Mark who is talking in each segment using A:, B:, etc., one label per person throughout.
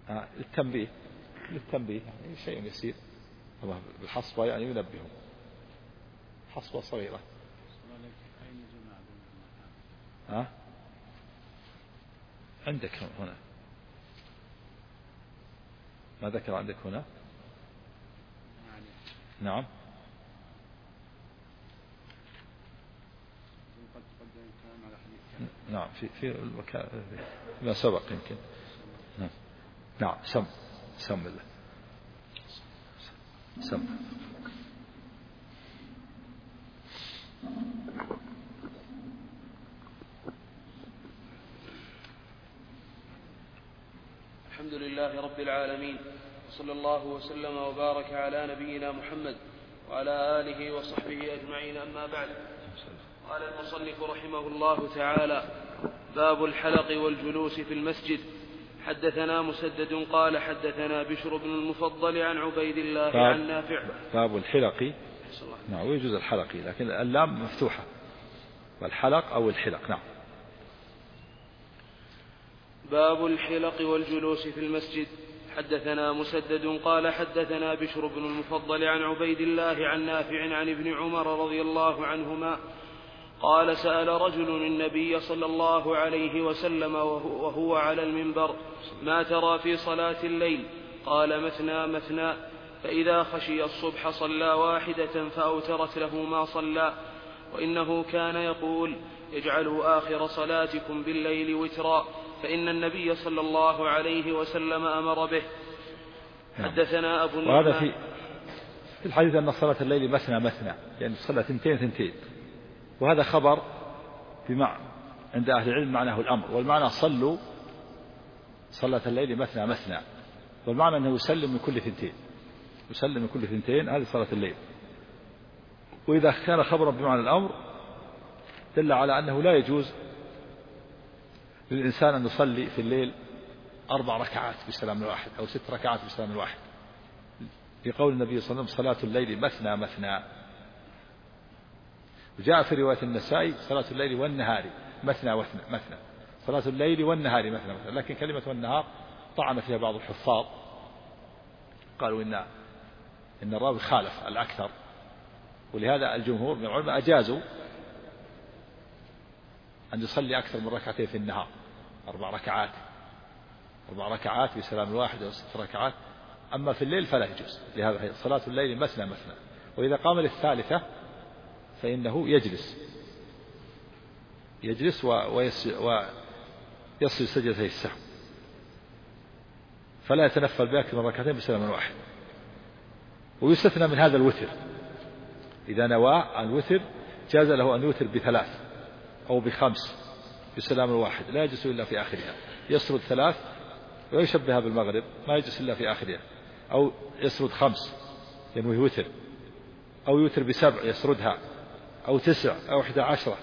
A: للتنبيه يعني شيء يسير بالحصبة يعني ينبههم حصبة صغيرة. عندك هنا ما ذكر عندك هنا؟ نعم نعم في ما سبق يمكن. نعم سم الله سم.
B: الحمد لله رب العالمين، وصلى الله وسلم وبارك على نبينا محمد وعلى آله وصحبه أجمعين، أما بعد. قال المصنف رحمه الله تعالى: باب الحلق والجلوس في المسجد. حدثنا مسدد قال حدثنا بشر بن المفضل عن عبيد الله عن نافع.
A: باب الحلق. نعم ويجوز الحلق لكن اللام مفتوحة، والحلق أو الحلق. نعم.
B: باب الحلق والجلوس في المسجد. حدثنا مسدد قال حدثنا بشر بن المفضل عن عبيد الله عن نافع عن ابن عمر رضي الله عنهما قال: سأل رجل النبي صلى الله عليه وسلم وهو على المنبر: ما ترى في صلاة الليل؟ قال: مثنى مثنى، فإذا خشي الصبح صلى واحدة فأوترت له ما صلى. وإنه كان يقول: اجعلوا آخر صلاتكم بالليل وترا، فإن النبي صلى الله عليه وسلم أمر به. حدثنا أبو النعمان.
A: وهذا في الحديث أن صلاة الليل مثنى مثنى، يعني صلاة ثنتين، وهذا خبر عند أهل العلم معناه الأمر، والمعنى صلوا صلاة الليل مثنى مثنى، والمعنى أنه يسلم من كل ثنتين، هذه صلاة الليل. وإذا كان خبرا بمعنى الأمر دل على أنه لا يجوز للإنسان أن يصلي في الليل 4 ركعات بسلام واحد أو 6 ركعات بسلام واحد، لقول النبي صلى الله عليه وسلم: صلاة الليل مثنى مثنى. وجاء في رواية النسائي: صلاة الليل والنهار مثنى مثنى، صلاة الليل والنهار مثنى مثنى. لكن كلمة والنهار طعن فيها بعض الحفاظ، قالوا إن الراوي خالف الأكثر، ولهذا الجمهور من العلماء أجازوا أن يصلي أكثر من ركعتين في النهار، 4 ركعات بسلام واحد أو 6 ركعات. أما في الليل فلا يجوز، لهذا صلاة الليل مثنى مثنى. وإذا قام للثالثة فإنه يجلس ويصل سجدتي السهو، فلا يتنفل بأكثر من ركعتين بسلام واحد. ويستثنى من هذا الوتر، إذا نوى الوتر جاز له أن يوتر ب3 أو ب5 بسلام واحد، لا يجلس إلا في آخرها. يسرد 3 ويشبهها بالمغرب، ما يجلس إلا في آخرها. أو يسرد 5 ينوي وتر، أو يوتر ب7 يسردها، أو 9 أو 11.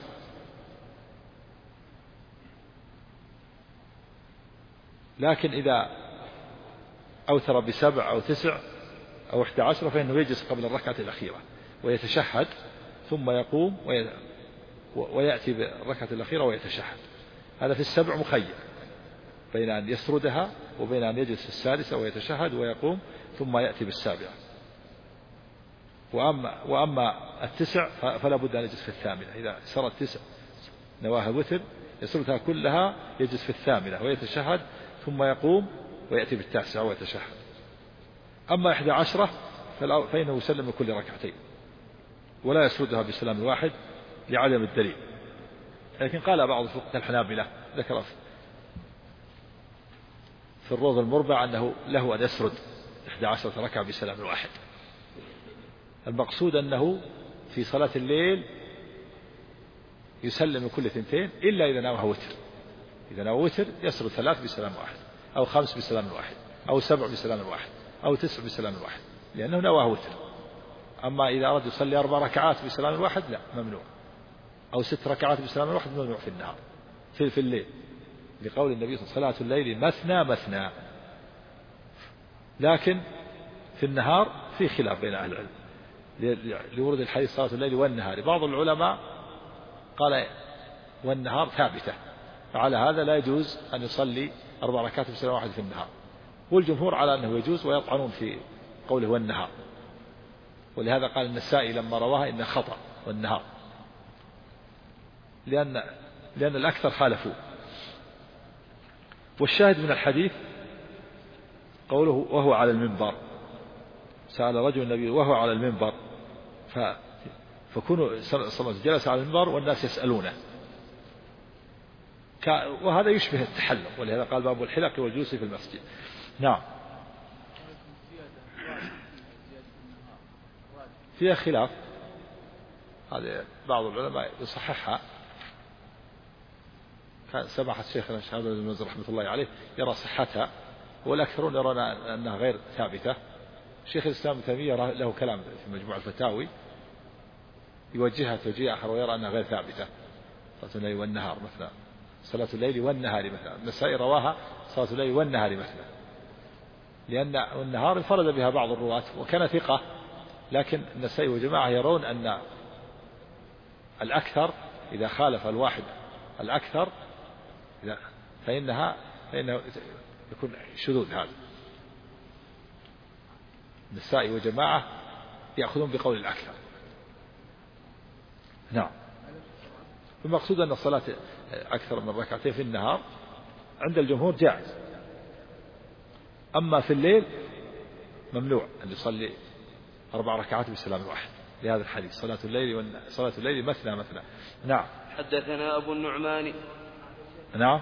A: لكن إذا أوتر ب7 أو 9 أو 11 فإنه يجلس قبل الركعة الأخيرة ويتشهد، ثم يقوم ويأتي بالركعة الأخيرة ويتشهد. هذا في ال7 مخير بين أن يسردها وبين أن يجلس في السادسة ويتشهد ويقوم ثم يأتي بالسابعة. وأما ال9 فلا بد أن يجلس في الثامنة. إذا سرت 9 نواها وتر يسردها كلها، يجلس في الثامنة ويتشهد ثم يقوم ويأتي بال9 ويتشهد. أما 11 فإنه يسلم من كل ركعتين ولا يسردها بسلام واحد لعدم الدليل. لكن قال بعض فقهاء الحنابلة، ذكر في الروض المربع أنه له أن يسرد 11 ركعة بسلام واحد. المقصود أنه في صلاة الليل يسلم كل 2 إلا إذا نوى وتر. إذا نوى وتر يسرد 3 بسلام واحد، أو 5 بسلام واحد، أو 7 بسلام واحد، أو 9 بسلام واحد، لأنه نواه وتر. أما إذا أراد يصلي 4 ركعات بسلام واحد لا، ممنوع. أو 6 ركعات بسلام واحد ممنوع في النهار في الليل، لقول النبي صلى الله عليه وسلم: صلاة الليل مثنى مثنى. لكن في النهار في خلاف بين أهل العلم لورد الحديث صلاة الليل والنهار. بعض العلماء قال والنهار ثابتة، فعلى هذا لا يجوز أن يصلي 4 ركعات بسلام واحد في النهار. والجمهور على أنه يجوز، ويطعنون في قوله والنهار، ولهذا قال النسائي لما رواها إن خطأ والنهار، لأن الأكثر خالفوه. والشاهد من الحديث قوله وهو على المنبر، سأل رجل النبي وهو على المنبر، فكونوا صلى الله عليه وسلم جلس على المنبر والناس يسألونه، وهذا يشبه التحلق، ولهذا قال باب الحلق والجلوس في المسجد. نعم. فيها خلاف، هذا بعض العلماء يصححها، كان سماحة شيخنا الشيخ بن باز رحمة الله عليه يرى صحتها، والأكثرون يرون أنها غير ثابتة. شيخ الإسلام ابن تيمية له كلام في مجموع الفتاوي يوجهها توجيه آخر، ويرى أنها غير ثابتة، صلاة الليل والنهار مثلا، صلاة الليل والنهار مثلا. النسائي رواها صلاة الليل والنهار مثلا، لأن النهار انفرد بها بعض الرواة وكان ثقة، لكن النسائي وجماعة يرون أن الأكثر إذا خالف الواحد الأكثر فإنه يكون شذوذ. هذا النسائي وجماعة يأخذون بقول الأكثر. نعم. المقصود أن الصلاة أكثر من ركعتين في النهار عند الجمهور جائز، أما في الليل ممنوع أن يصلي 4 ركعات بسلام واحد، لهذا الحديث صلاة الليل مثنى مثنى. نعم.
B: حدثنا أبو النعمان.
A: نعم.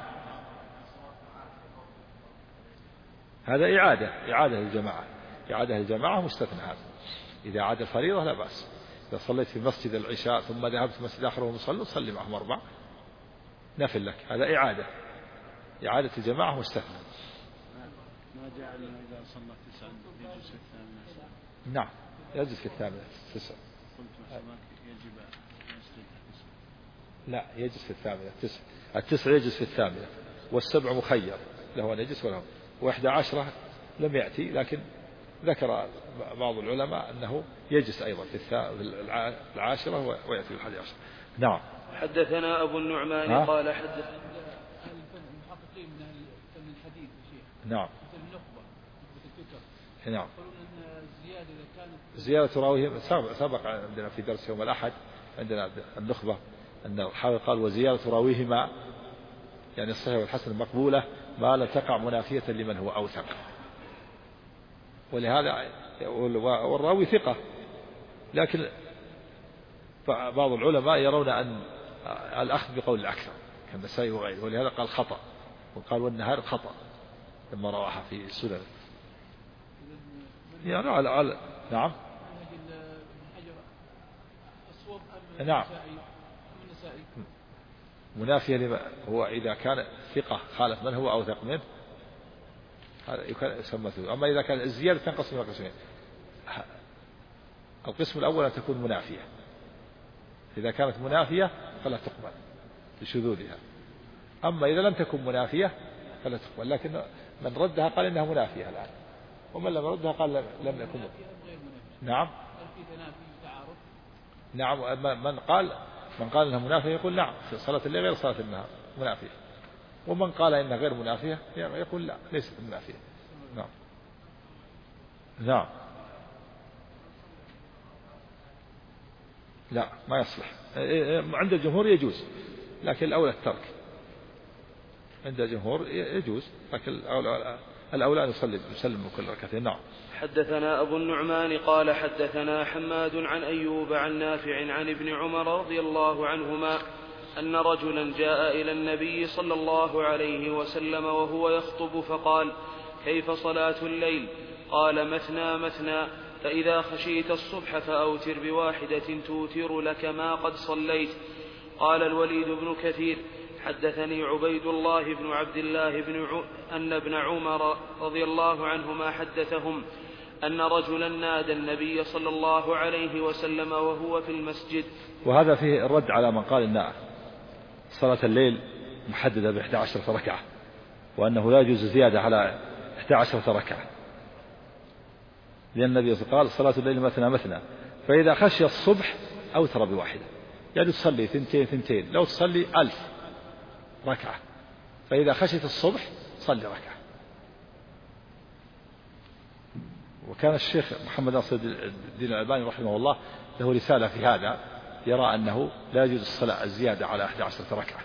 A: هذا إعادة الجماعة مستثنى. هذا إذا عاد الفريضة لا بأس. إذا صليت في مسجد العشاء ثم ذهبت في مسجد آخر وهم يصلون صلي معهم 4 نفل لك، هذا إعادة الجماعة مستثنى.
C: ما جاء أنه إذا صلى 9 يجلس في الثامنة.
A: نعم يجلس في الثامنة 9.
C: قلت يجب يسجد 9.
A: لا يجلس في الثامنة 9. 9 يجلس في الثامنة، وال7 مخير له أن يجلس وله، و11 لم يأتي، لكن ذكر بعض العلماء أنه يجلس أيضا في 10 ويأتي في 11. نعم.
B: حدثنا أبو النعمان قال حدث
C: المحققين من الحديث
A: نعم.
C: النخبة
A: نعم.
C: يقولون أن الزيادة إذا كانت
A: زيادة راويه سبق عندنا في درس يوم الأحد عندنا النخبة أن الحافظ قال وزيادة راويهما يعني الصحيح والحسن المقبولة ما لا تقع منافية لمن هو أوثق، ولهذا والراوي ثقة، لكن بعض العلماء يرون أن الأخذ بقول الأكثر كالنسائي وغيره، ولهذا قال خطأ، وقال والنهار خطأ لما رواها في السنن. يعني على نعم. نعم. منافية لما هو إذا كان ثقة خالف من هو أوثق منه هذا يسمى ثقة. أما إذا كان الزيادة تنقسم إلى قسمين، القسم الأول أن تكون منافية، إذا كانت منافية فلا تقبل لشذوذها، أما إذا لم تكن منافية فلا تقبل، لكن من ردها قال إنها منافية الآن، ومن لم يردها قال لم يكن. نعم. نعم. من قال انها منافية يقول نعم في صلاة الليل غير صلاة النهار منافية، ومن قال انها غير منافية يقول لا ليست منافية. نعم. نعم. لا ما يصلح، عند الجمهور يجوز لكن الأولى الترك، عند الجمهور يجوز لكن الأولى أن يسلم كل ركعتين. نعم.
B: حدثنا أبو النعمان قال حدثنا حماد عن أيوب عن نافع عن ابن عمر رضي الله عنهما أن رجلا جاء إلى النبي صلى الله عليه وسلم وهو يخطب فقال كيف صلاة الليل؟ قال مثنى مثنى، فإذا خشيت الصبح فأوتر ب1 توتر لك ما قد صليت. قال الوليد بن كثير حدثني عبيد الله بن عبد الله أن ابن عمر رضي الله عنهما حدثهم أن رجلا نادى النبي صلى الله عليه وسلم وهو في المسجد.
A: وهذا فيه الرد على من قال إن صلاة الليل محددة ب11 ركعة، وأنه لا يجوز زيادة على 11 ركعة، لأن النبي قال صلاة الليل مثنى مثنى، فإذا خشي الصبح أوتر ب1، يعني تصلي 2 لو تصلي 1000 ركعة، فإذا خشيت الصبح صلي ركعة. وكان الشيخ محمد ناصر الدين الألباني رحمه الله له رسالة في هذا، يرى أنه لا يجوز الصلاة الزيادة على 11 ركعة،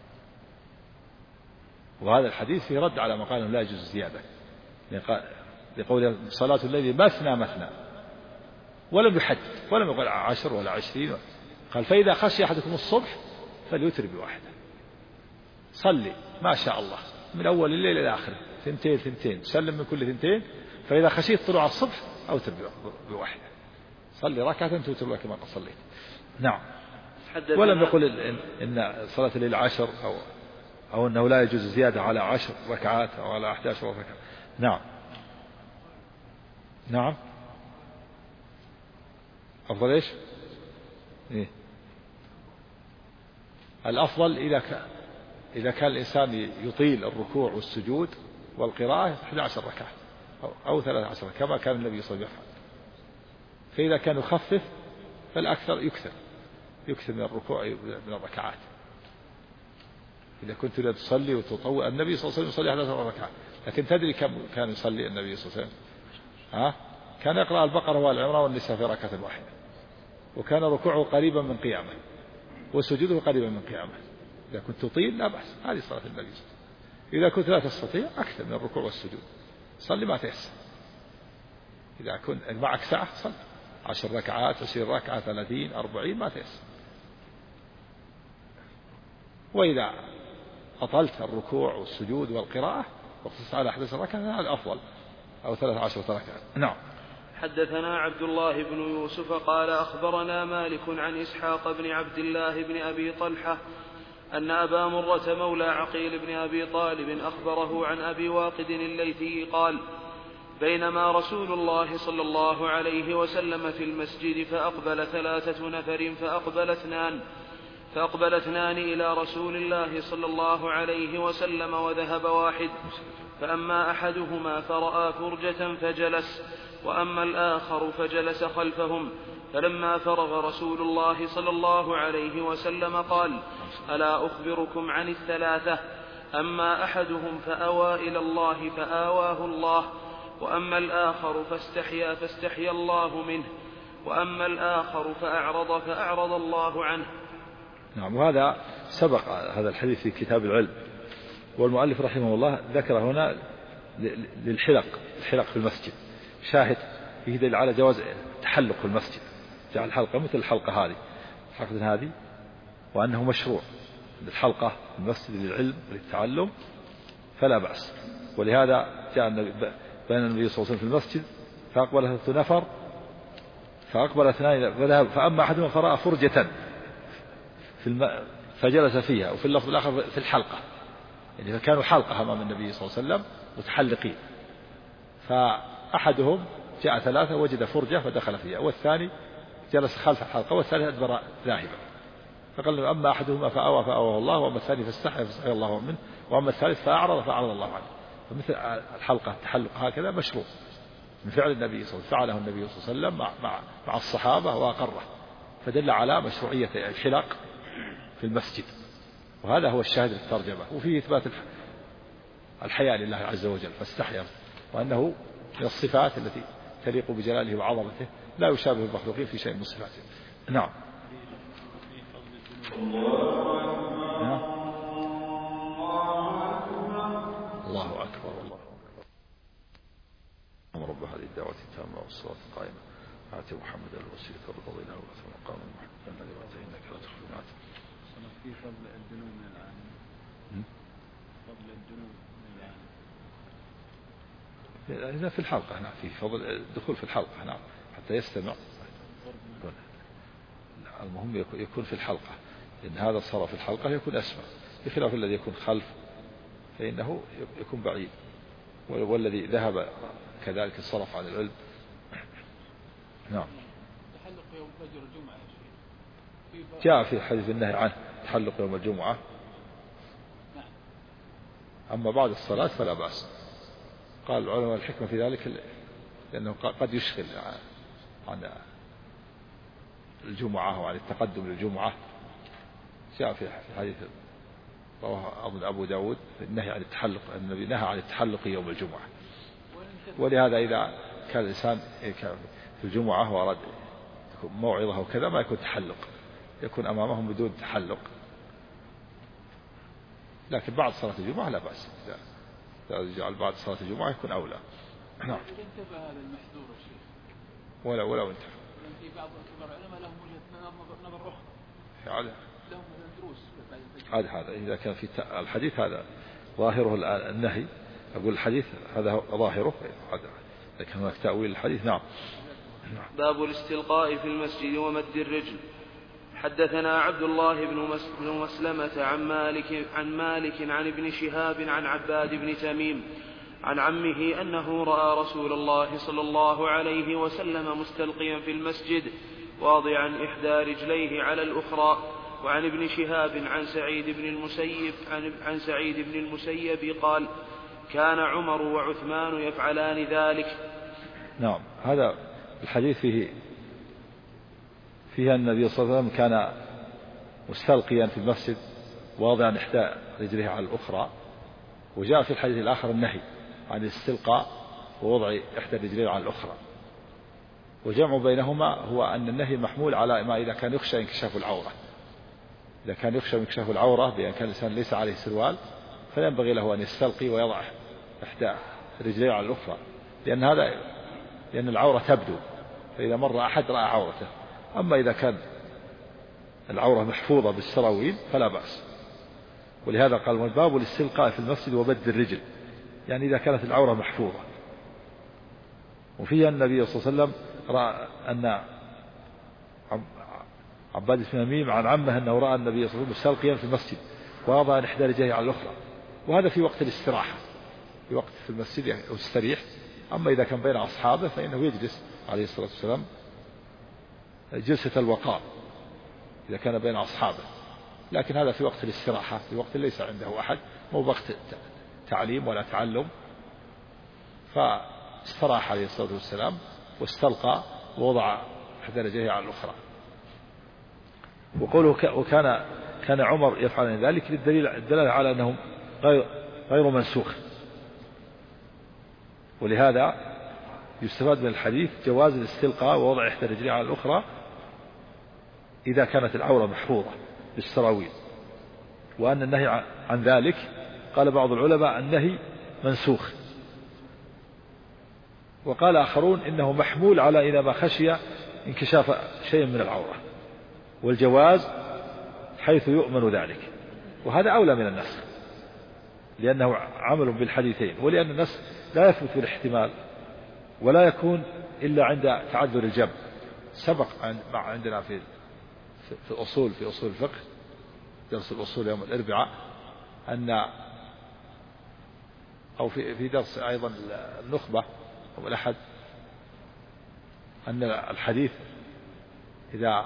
A: وهذا الحديث فيه رد على ما قال لا يجوز الزيادة، لقول صلاة الليل مثنى مثنى، ولم يحدد ولم يقل 10 ولا 20، قال فإذا خشي أحدكم الصبح فليوتر بواحدة، صلي ما شاء الله من أول الليل إلى آخره 2 سلم من كل 2، فإذا خشيت طلوع الصبح أوتر بواحدة، صلي ركعة توتر لك ما قد صليت. نعم. ولم يقل إن صلاة الليل 10 أو أنه لا يجوز زيادة على 10 ركعات أو على 11 ركعة. نعم. نعم. أفضل إيش؟ إيه؟ الأفضل إذا كان الإنسان يطيل الركوع والسجود والقراءة 11 ركعة أو 13 كما كان النبي صلى الله عليه وسلم، فإذا كان يخفف فالأكثر يكثر من الركوع من الركعات. إذا كنت لا تصلي وتطوع، النبي صلى الله عليه وسلم يصلي 11 ركعة، لكن تدري كم كان يصلي النبي صلى الله عليه وسلم؟ كان يقرأ البقرة والعمران والنساء في ركعة واحدة، وكان ركوعه قريبا من قيامه وسجوده قريبا من قيامه. إذا كنت تطيل لا بأس، هذه صلاة النبي صلى الله عليه وسلم. إذا كنت لا تستطيع أكثر من الركوع والسجود، صلي ما تيسر. إذا كنت معك ساعة صلي 10 ركعات 20 ركعة 30 40 ما تيسر. وإذا أطلت الركوع والسجود والقراءة واقتصرت على 11 ركعة هذا أفضل، أو 13 ركعة. نعم.
B: حدثنا عبد الله بن يوسف قال أخبرنا مالك عن إسحاق بن عبد الله بن أبي طلحة أن أبا مرة مولى عقيل بن أبي طالب أخبره عن أبي واقد الليثي قال بينما رسول الله صلى الله عليه وسلم في المسجد فأقبل 3 نفر فأقبل 2 إلى رسول الله صلى الله عليه وسلم وذهب واحد، فأما أحدهما فرأى فرجة فجلس، وأما الآخر فجلس خلفهم، فلما فرغ رسول الله صلى الله عليه وسلم قال ألا أخبركم عن 3؟ أما أحدهم فأوى إلى الله فآواه الله، وأما الآخر فاستحيا الله منه، وأما الآخر فأعرض الله عنه.
A: نعم. وهذا سبق هذا الحديث في كتاب العلم، والمؤلف رحمه الله ذكر هنا الحلق في المسجد، شاهد فيه دليل على جواز تحلق في المسجد، جعل الحلقة مثل الحلقة هذه وأنه مشروع الحلقة في المسجد للعلم وللتعلم فلا بأس. ولهذا جاء بين النبي صلى الله عليه وسلم في المسجد فأقبل 3 نفر فأقبل 2 فذهب، فأما أحدهم فرأى فرجة فجلس فيها، وفي اللفظ الآخر في الحلقة، يعني فكانوا حلقة أمام النبي صلى الله عليه وسلم متحلقين، فأحدهم جاء 3 وجد فرجة فدخل فيها، والثاني جلس خلف الحلقة، والثالث أدبر ذاهبا، فقال له أما أحدهما فأواه الله، وأما الثاني فاستحيا الله منه، وأما الثالث فأعرض الله عنه. فمثل الحلقة التحلق هكذا مشروع من فعل النبي صلى الله عليه وسلم، فعله النبي صلى الله عليه وسلم مع الصحابة وأقره، فدل على مشروعية الحلق في المسجد، وهذا هو الشاهد للترجمة. وفيه إثبات الحياء لله عز وجل فاستحيا، وأنه من الصفات التي تليق بجلاله وعظمته، لا يشابه المخلوقين في شيء من صفاته. نعم. الله أكبر. الله أكبر. رب هذه الدعوة التامة والصلاة القائمة آت محمد الوسيلة والفضيلة والعظيم المقام المحمود الذي وعدته إنك لا تخلف الميعاد.
C: في فضل الدنو من الآن. فضل الدنو من الآن.
A: إذا في الحلقة نعم، في فضل الدخول في الحلقة نعم، حتى يستمع. المهم يكون في الحلقة، لأن هذا صار في الحلقة يكون أسمع، بخلاف الذي يكون خلف فإنه يكون بعيد، والذي ذهب كذلك الصرف عن العلم. نعم.
C: تحلق يوم فجر الجمعة
A: جاء في حديث النهي عنه تحلق يوم الجمعة، أما بعد الصلاة فلا بأس. قال العلماء الحكمة في ذلك لأنه قد يشغل عن الجمعة وعن التقدم للجمعة. جاء في حديث رواه أبو داود النهي عن التحلق، النبي نهى عن التحلق يوم الجمعة، ولهذا إذا كان الإنسان في الجمعة وأراد موعظة وكذا ما يكون تحلق، يكون أمامهم بدون تحلق، لكن بعد صلاة الجمعة لا بأس، إذا جعل بعد صلاة الجمعة يكون أولى. نعم.
C: انتبه هذا المحذور يا شيخ.
A: ولا انتبه.
C: في بعض كبار العلماء لهم وجهة نظر أخرى.
A: لهم
C: دروس.
A: هذا إذا كان في الحديث هذا ظاهره النهي، أقول الحديث هذا ظاهره، إذا كان هناك تأويل الحديث. نعم.
B: باب الاستلقاء في المسجد ومد الرجل. حدثنا عبد الله بن مسلمة عن مالك عن ابن شهاب عن عباد بن تميم عن عمه أنه رأى رسول الله صلى الله عليه وسلم مستلقيا في المسجد واضعا إحدى رجليه على الأخرى. وعن ابن شهاب عن سعيد بن المسيب قال: كان عمر وعثمان يفعلان ذلك.
A: نعم. هذا الحديث فيها النبي صلى الله عليه وسلم كان مستلقيا في المسجد واضعا إحدى رجليه على الأخرى، وجاء في الحديث الآخر النهي عن الاستلقاء ووضع إحدى الرجلين على الأخرى، وجمع بينهما هو أن النهي محمول على ما إذا كان يخشى انكشاف العورة. إذا كان يخشى انكشاف العورة بأن كان الإنسان ليس عليه سروال فلا ينبغي له أن يستلقي ويضع إحدى رجليه على الأخرى، لأن العورة تبدو، فإذا مر أحد رأى عورته. أما إذا كان العورة محفوظة بالسراويل فلا بأس. ولهذا قال: والباب الاستلقاء في المسجد وبد الرجل، يعني إذا كانت العورة محفوظة. وفيها النبي صلى الله عليه وسلم رأى أن عباد بن تميم عن عمه أنه رأى النبي صلى الله عليه وسلم مستلقيا في المسجد ووضع إحدى رجليه على الأخرى، وهذا في وقت الاستراحة، في وقت في المسجد يستريح. أما إذا كان بين أصحابه فإنه يجلس عليه الصلاة والسلام جلسة الوقار إذا كان بين أصحابه، لكن هذا في وقت الاستراحة، في وقت ليس عنده أحد، مو وقت تعليم ولا تعلم. فاستراح عليه الصلاة والسلام واستلقى ووضع إحدى رجليه على الأخرى. وقوله وكان عمر يفعل ذلك للدلالة على أنهم غير منسوخ. ولهذا يستفاد من الحديث جواز الاستلقاء ووضع إحدى رجليه على الأخرى إذا كانت العورة محفوظة بالسراويل، وأن النهي عن ذلك قال بعض العلماء النهي منسوخ، وقال آخرون إنه محمول على إذا ما خشي انكشاف شيء من العورة، والجواز حيث يؤمن ذلك. وهذا أولى من النسخ لأنه عمل بالحديثين، ولأن النسخ لا يثبت بالاحتمال ولا يكون إلا عند تعذر الجمع. سبق عندنا في أصول الفقه درس الأصول يوم الأربعاء أو في درس أيضا النخبة أو الأحد أن الحديث إذا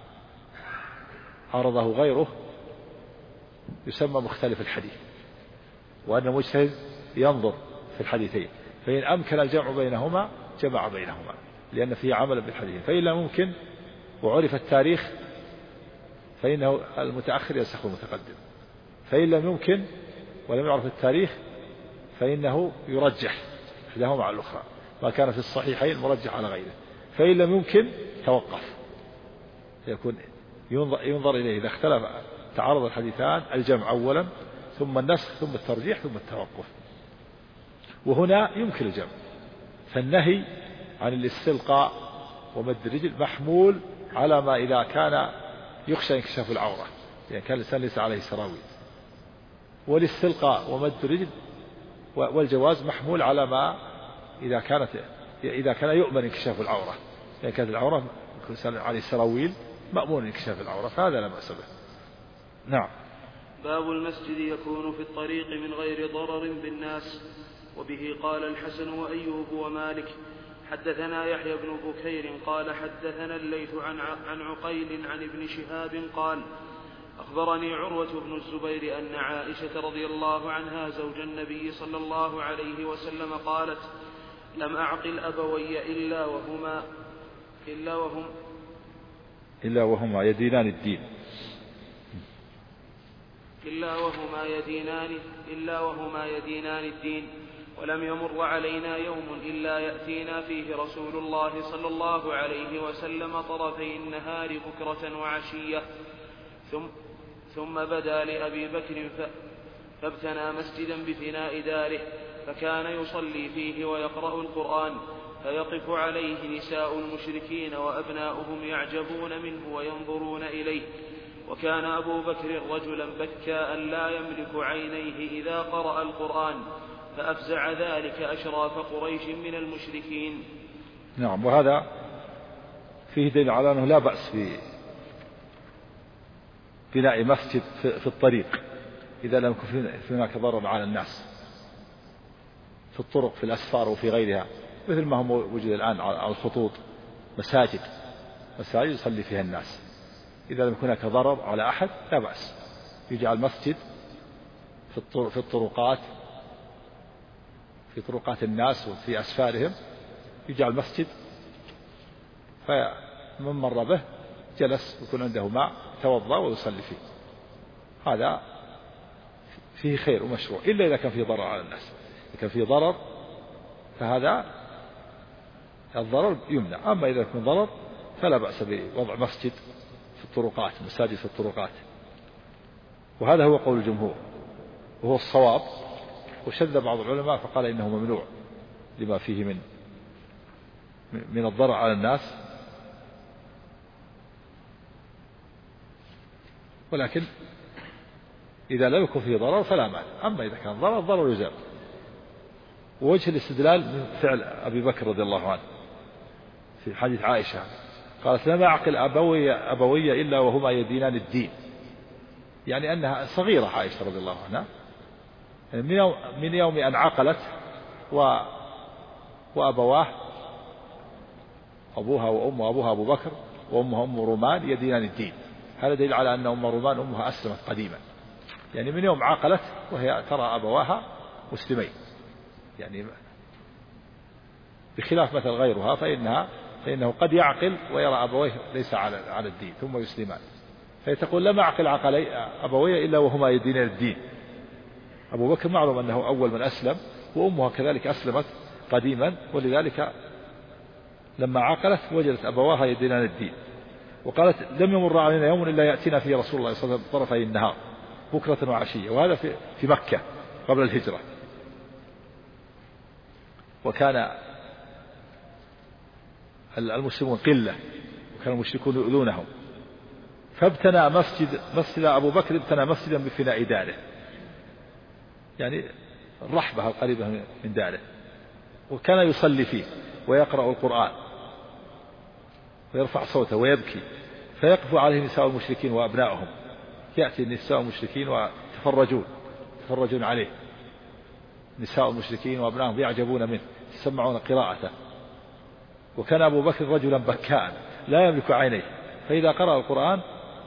A: عرضه غيره يسمى مختلف الحديث، وأن المجتهد ينظر في الحديثين، فإن أمكن الجمع بينهما جمع بينهما لأن فيه عمل بالحديثين، فإن لم يمكن وعرف التاريخ فإنه المتأخر ينسخ المتقدم، فإن لم يمكن ولم يعرف التاريخ فإنه يرجح إحداهما على الأخرى، ما كان في الصحيحين مرجح على غيره، فإن لم يمكن توقف، يكون ينظر إليه إذا اختلف تعارض الحديثان الجمع أولا ثم النسخ ثم الترجيح ثم التوقف. وهنا يمكن الجمع، فالنهي عن الاستلقاء ومد الرجل محمول على ما إذا كان يخشى انكشاف العورة، يعني كان الإنسان ليس عليه سراويل، والاستلقاء ومد الرجل والجواز محمول على ما إذا كان يؤمن انكشاف العورة، يعني كانت العورة الإنسان عليه سراويل مأمون انكشاف العورة، فهذا لا بأس به. نعم.
B: باب المسجد يكون في الطريق من غير ضرر بالناس. وبه قال الحسن وأيوب ومالك. حدثنا يحيى بن بكير قال حدثنا الليث عن عقيل عن ابن شهاب قال أخبرني عروة بن الزبير أن عائشة رضي الله عنها زوج النبي صلى الله عليه وسلم قالت لم أعقل أبوي إلا وهما يدينان الدين ولم يمر علينا يوم إلا يأتينا فيه رسول الله صلى الله عليه وسلم طرفي النهار بكرة وعشية. ثم بدا لأبي بكر فابتنى مسجدا بفناء داره، فكان يصلي فيه ويقرأ القرآن، فيقف عليه نساء المشركين وأبناؤهم يعجبون منه وينظرون إليه. وكان أبو بكر رجلا بكاء لا يملك عينيه إذا قرأ القرآن، فأفزع ذلك أشراف قريش من المشركين.
A: نعم. وهذا فيه دليل على أنه لا بأس بناء مسجد في الطريق إذا لم يكن هناك ضرر على الناس في الطرق في الأسفار وفي غيرها، مثل ما هو موجود الآن على الخطوط مساجد يصلي فيها الناس. إذا لم يكن هناك ضرر على أحد لا بأس يجعل مسجد في الطرقات، في طرقات الناس وفي أسفارهم، يجعل مسجد فمن مر به جلس يكون عنده ماء توضأ ويصلي فيه. هذا فيه خير ومشروع، إلا إذا كان فيه ضرر على الناس. إذا كان فيه ضرر فهذا الضرر يمنع، أما إذا كان ضرر فلا بأس بوضع مسجد في الطرقات، مساجد في الطرقات. وهذا هو قول الجمهور وهو الصواب. وشذ بعض العلماء فقال إنه ممنوع لما فيه من الضرر على الناس، ولكن إذا لم يكن فيه ضرر فلا مانع. أما إذا كان ضرر يزال. ووجه الاستدلال من فعل أبي بكر رضي الله عنه في حديث عائشة قالت: لم أعقل أبوي إلا وهما يدينان الدين، يعني أنها صغيرة عائشة رضي الله عنها، من يوم أن عقلت وأبواه أبوها وأبوها أبو بكر وأمها أم رومان يدينان الدين. هذا دليل على أن أم رومان أمها أسلمت قديما، يعني من يوم عقلت وهي ترى أبواها مسلمين، يعني بخلاف مثل غيرها فإنه قد يعقل ويرى أبويه ليس على الدين ثم يسلمان. فهي تقول: لم أعقل أبوي إلا وهما يدينان الدين. أبو بكر معلوم أنه أول من أسلم، وأمها كذلك أسلمت قديما، ولذلك لما عقلت وجدت أبواها يدينان الدين. وقالت: لم يمر علينا يوم إلا يأتينا فيه رسول الله صلى الله عليه وسلم طرفي النهار بكرة وعشية. وهذا في مكة قبل الهجرة. وكان المسلمون قلة وكان المشركون يؤذونهم، فابتنى مسجد أبو بكر ابتنى مسجدا بفناء داره، يعني الرحبة القريبة من داره، وكان يصلي فيه ويقرأ القرآن ويرفع صوته ويبكي، فيقف عليه نساء المشركين وأبنائهم، يأتي نساء المشركين ويتفرجون عليه، نساء المشركين وأبنائهم يعجبون منه يسمعون قراءته. وكان أبو بكر رجلا بكاء لا يملك عينيه، فإذا قرأ القرآن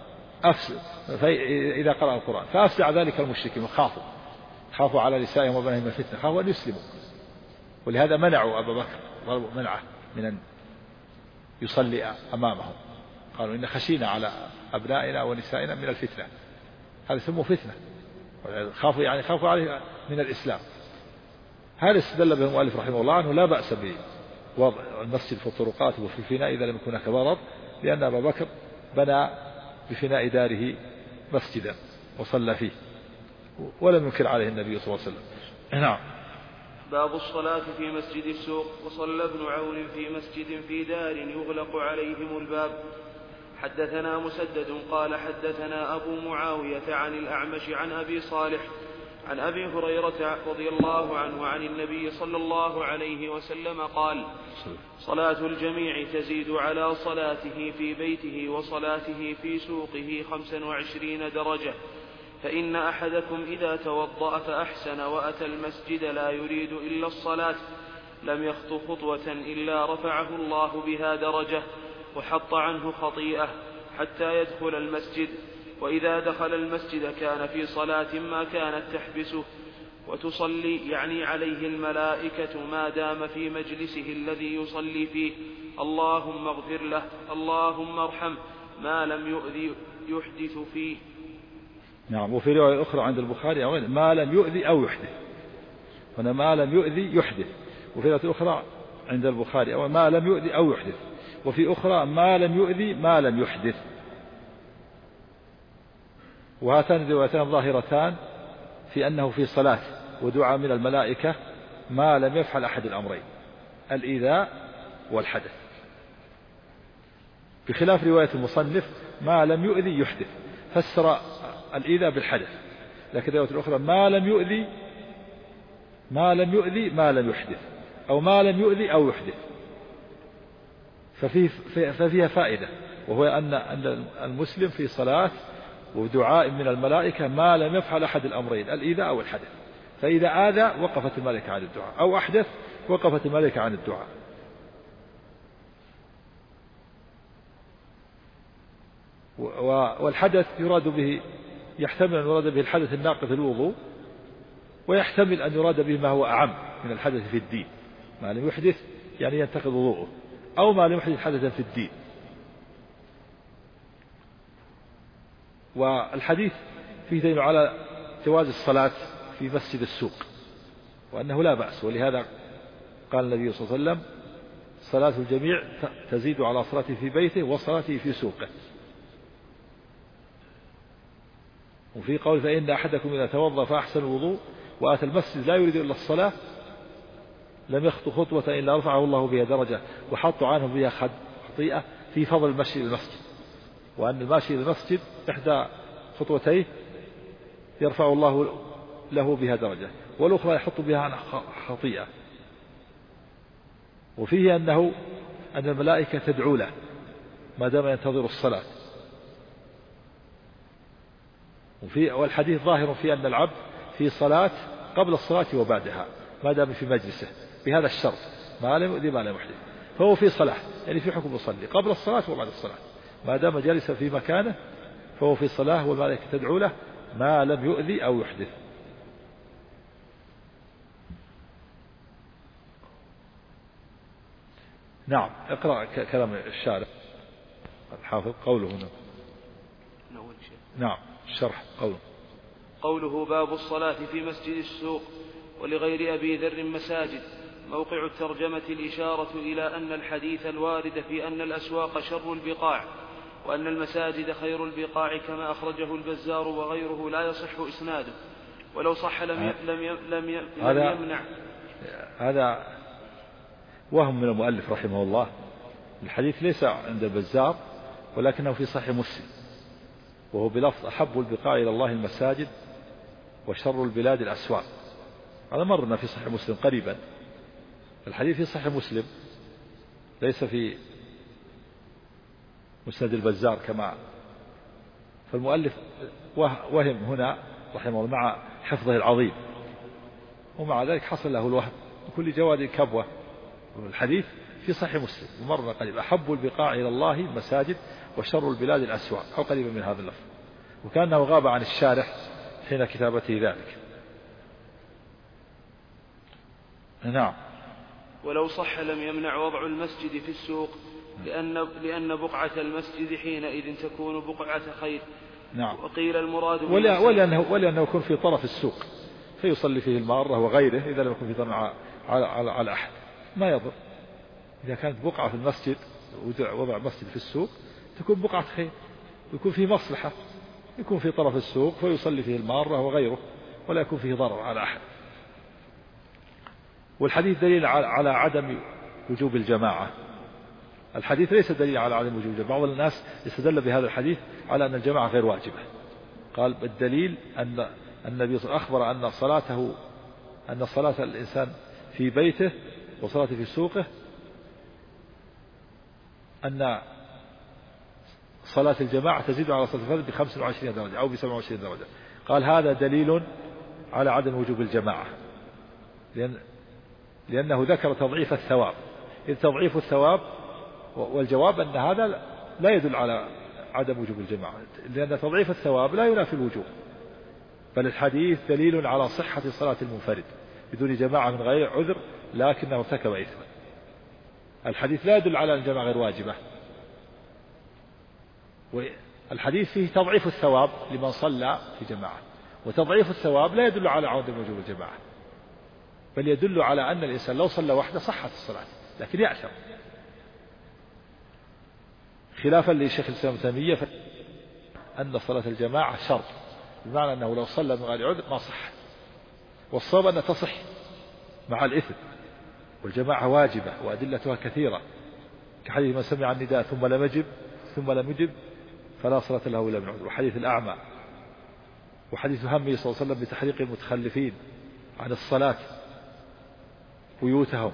A: فأفزع ذلك المشركين خافوا على نسائهم وبناتهم الفتنة، خافوا أن يسلموا، ولهذا منعوا أبا بكر منعه من أن يصلي أمامهم. قالوا: إن خشينا على أبنائنا ونسائنا من الفتنة. هذا اسمه فتنة، خافوا عليه من الإسلام. هذا استدل به المؤلف رحمه الله أنه لا بأس بوضع المسجد في الطرقات وفي الفناء إذا لم يكن هناك ضرر، لأن أبا بكر بنى بفناء داره مسجدا وصلى فيه ولم ينكر عليه النبي صلى الله عليه وسلم. نعم.
B: باب الصلاة في مسجد السوق. وصلى ابن عون في مسجد في دار يغلق عليهم الباب. حدثنا مسدد قال حدثنا أبو معاوية عن الأعمش عن أبي صالح عن أبي هريرة رضي الله عنه عن النبي صلى الله عليه وسلم قال: صلاة الجميع تزيد على صلاته في بيته وصلاته في سوقه 25 درجة. فإن أحدكم إذا توضأ فأحسن وأتى المسجد لا يريد إلا الصلاة لم يخط خطوة إلا رفعه الله بها درجة وحط عنه خطيئة حتى يدخل المسجد. وإذا دخل المسجد كان في صلاة ما كانت تحبسه وتصلي يعني عليه الملائكة ما دام في مجلسه الذي يصلي فيه: اللهم اغفر له اللهم ارحمه ما لم يؤذي يحدث فيه.
A: نعم. وفي رواية أخرى عند البخاري ما لم يؤذي أو يحدث. هنا ما لم يؤذي يحدث، وفي رواية أخرى عند البخاري أو ما لم يؤذي أو يحدث، وفي أخرى ما لم يؤذي ما لم يحدث. وهاتان الروايتان ظاهرتان في أنه في صلاة ودعاء من الملائكة ما لم يفعل أحد الأمرين، الإيذاء والحدث، بخلاف رواية المصنف ما لم يؤذي يحدث، فسر الإيذاء بالحدث، لكن الرواية الأخرى ما لم يؤذي ما لم يحدث، أو ما لم يؤذي أو يحدث. ففيها فائدة، وهو أن المسلم في صلاة ودعاء من الملائكة ما لم يفعل أحد الأمرين، الإيذاء أو الحدث، فإذا آذى وقفت الملائكة عن الدعاء، أو أحدث وقفت الملائكة عن الدعاء. والحدث يراد به، يحتمل أن يراد به الحدث الناقض الوضوء، ويحتمل أن يراد به ما هو أعم من الحدث في الدين، ما لم يحدث يعني ينتقض وضوءه، أو ما لم يحدث حدثا في الدين. والحديث فيه دليل على جواز الصلاة في مسجد السوق، وأنه لا بأس، ولهذا قال النبي صلى الله عليه وسلم صلاة الجميع تزيد على صلاته في بيته وصلاته في سوقه. وفي قول فإن أحدكم إذا توضأ فأحسن الوضوء وأتى المسجد لا يريد إلا الصلاة لم يخطو خطوة إلا رفعه الله بها درجة وحط عنه بها خطيئة، في فضل المشي إلى المسجد، وأن الماشي إلى المسجد إحدى خطوتيه يرفع الله له بها درجة، والأخرى يحط بها خطيئة. وفيه أن الملائكة تدعو له ما دام ينتظر الصلاة. والحديث ظاهر في أن العبد في صلاة قبل الصلاة وبعدها ما دام في مجلسه بهذا الشرط ما لم يؤذي ما لم يحدث، فهو في صلاة، يعني في حكم يصلي قبل الصلاة وبعد الصلاة، ما دام جالس في مكانه فهو في صلاة، والملائكة تدعو له ما لم يؤذي أو يحدث. نعم، اقرأ كلام الشارع الحافظ قوله هنا. نعم، الشرح
B: قوله باب الصلاة في مسجد السوق. ولغير أبي ذر مساجد. موقع الترجمة الإشارة إلى أن الحديث الوارد في أن الأسواق شر البقاع وأن المساجد خير البقاع كما أخرجه البزار وغيره لا يصح إسناده، ولو صح لم يمنع.
A: هذا وهم من المؤلف رحمه الله. الحديث ليس عند البزار ولكنه في صحيح مسلم، وهو بلفظ أحب البقاع إلى الله المساجد وشر البلاد الأسواق. هذا مرنا في صحيح مسلم قريبا. الحديث في صحيح مسلم ليس في مسند البزار كما، فالمؤلف وهم هنا رحمه الله مع حفظه العظيم، ومع ذلك حصل له الوهم بكل جواد كبوة. الحديث في صحيح مسلم ومرنا قريب أحب البقاع إلى الله المساجد وشر البلاد الأسواق، أو قريبا من هذا اللفظ، وكأنه غاب عن الشارح حين كتابته ذلك. نعم.
B: ولو صح لم يمنع وضع المسجد في السوق لأن بقعة المسجد حينئذ تكون بقعة خير.
A: نعم.
B: وقيل المراد
A: ولأنه يكون في طرف السوق فيصلي فيه المارة وغيره إذا لم يكن في طرف على أحد ما يضر. إذا كانت بقعة في المسجد وضع مسجد في السوق تكون بقعة خير، يكون فيه مصلحة، يكون في طرف السوق فيصلي فيه المارة وغيره ولا يكون فيه ضرر على أحد. والحديث دليل على عدم وجوب الجماعة. الحديث ليس دليل على عدم وجوب الجماعة. بعض الناس استدل بهذا الحديث على أن الجماعة غير واجبة. قال بالدليل أن النبي صلى الله عليه وسلم أخبر أن صلاة الإنسان في بيته وصلاته في سوقه أن صلاة الجماعة تزيد على صلاة الفرد ب25 درجة أو ب27 درجة. قال هذا دليل على عدم وجوب الجماعة، لأنه ذكر تضعيف الثواب، إذ تضعيف الثواب والجواب أن هذا لا يدل على عدم وجوب الجماعة، لأن تضعيف الثواب لا ينافي الوجوب، بل الحديث دليل على صحة صلاة المنفرد بدون جماعة من غير عذر لكنه ارتكب إثما. الحديث لا يدل على أن الجماعة غير واجبة، والحديث فيه تضعيف الثواب لمن صلى في جماعة، وتضعيف الثواب لا يدل على عدم وجوب الجماعة. بل يدل على أن الإنسان لو صلى وحده صحت الصلاة لكن يأثم، خلافا لشيخ الإسلام ابن تيمية أن صلاة الجماعة شرط، بمعنى أنه لو صلى من غير عذر ما صح، والصواب أن تصح مع الإثم، والجماعة واجبة وأدلتها كثيرة، كحديث من سمع النداء ثم لم يجب فلا صلاة له إلا من عذر، وحديث الأعمى، وحديث همه صلى الله عليه وسلم بتحريق المتخلفين عن الصلاة بيوتهم،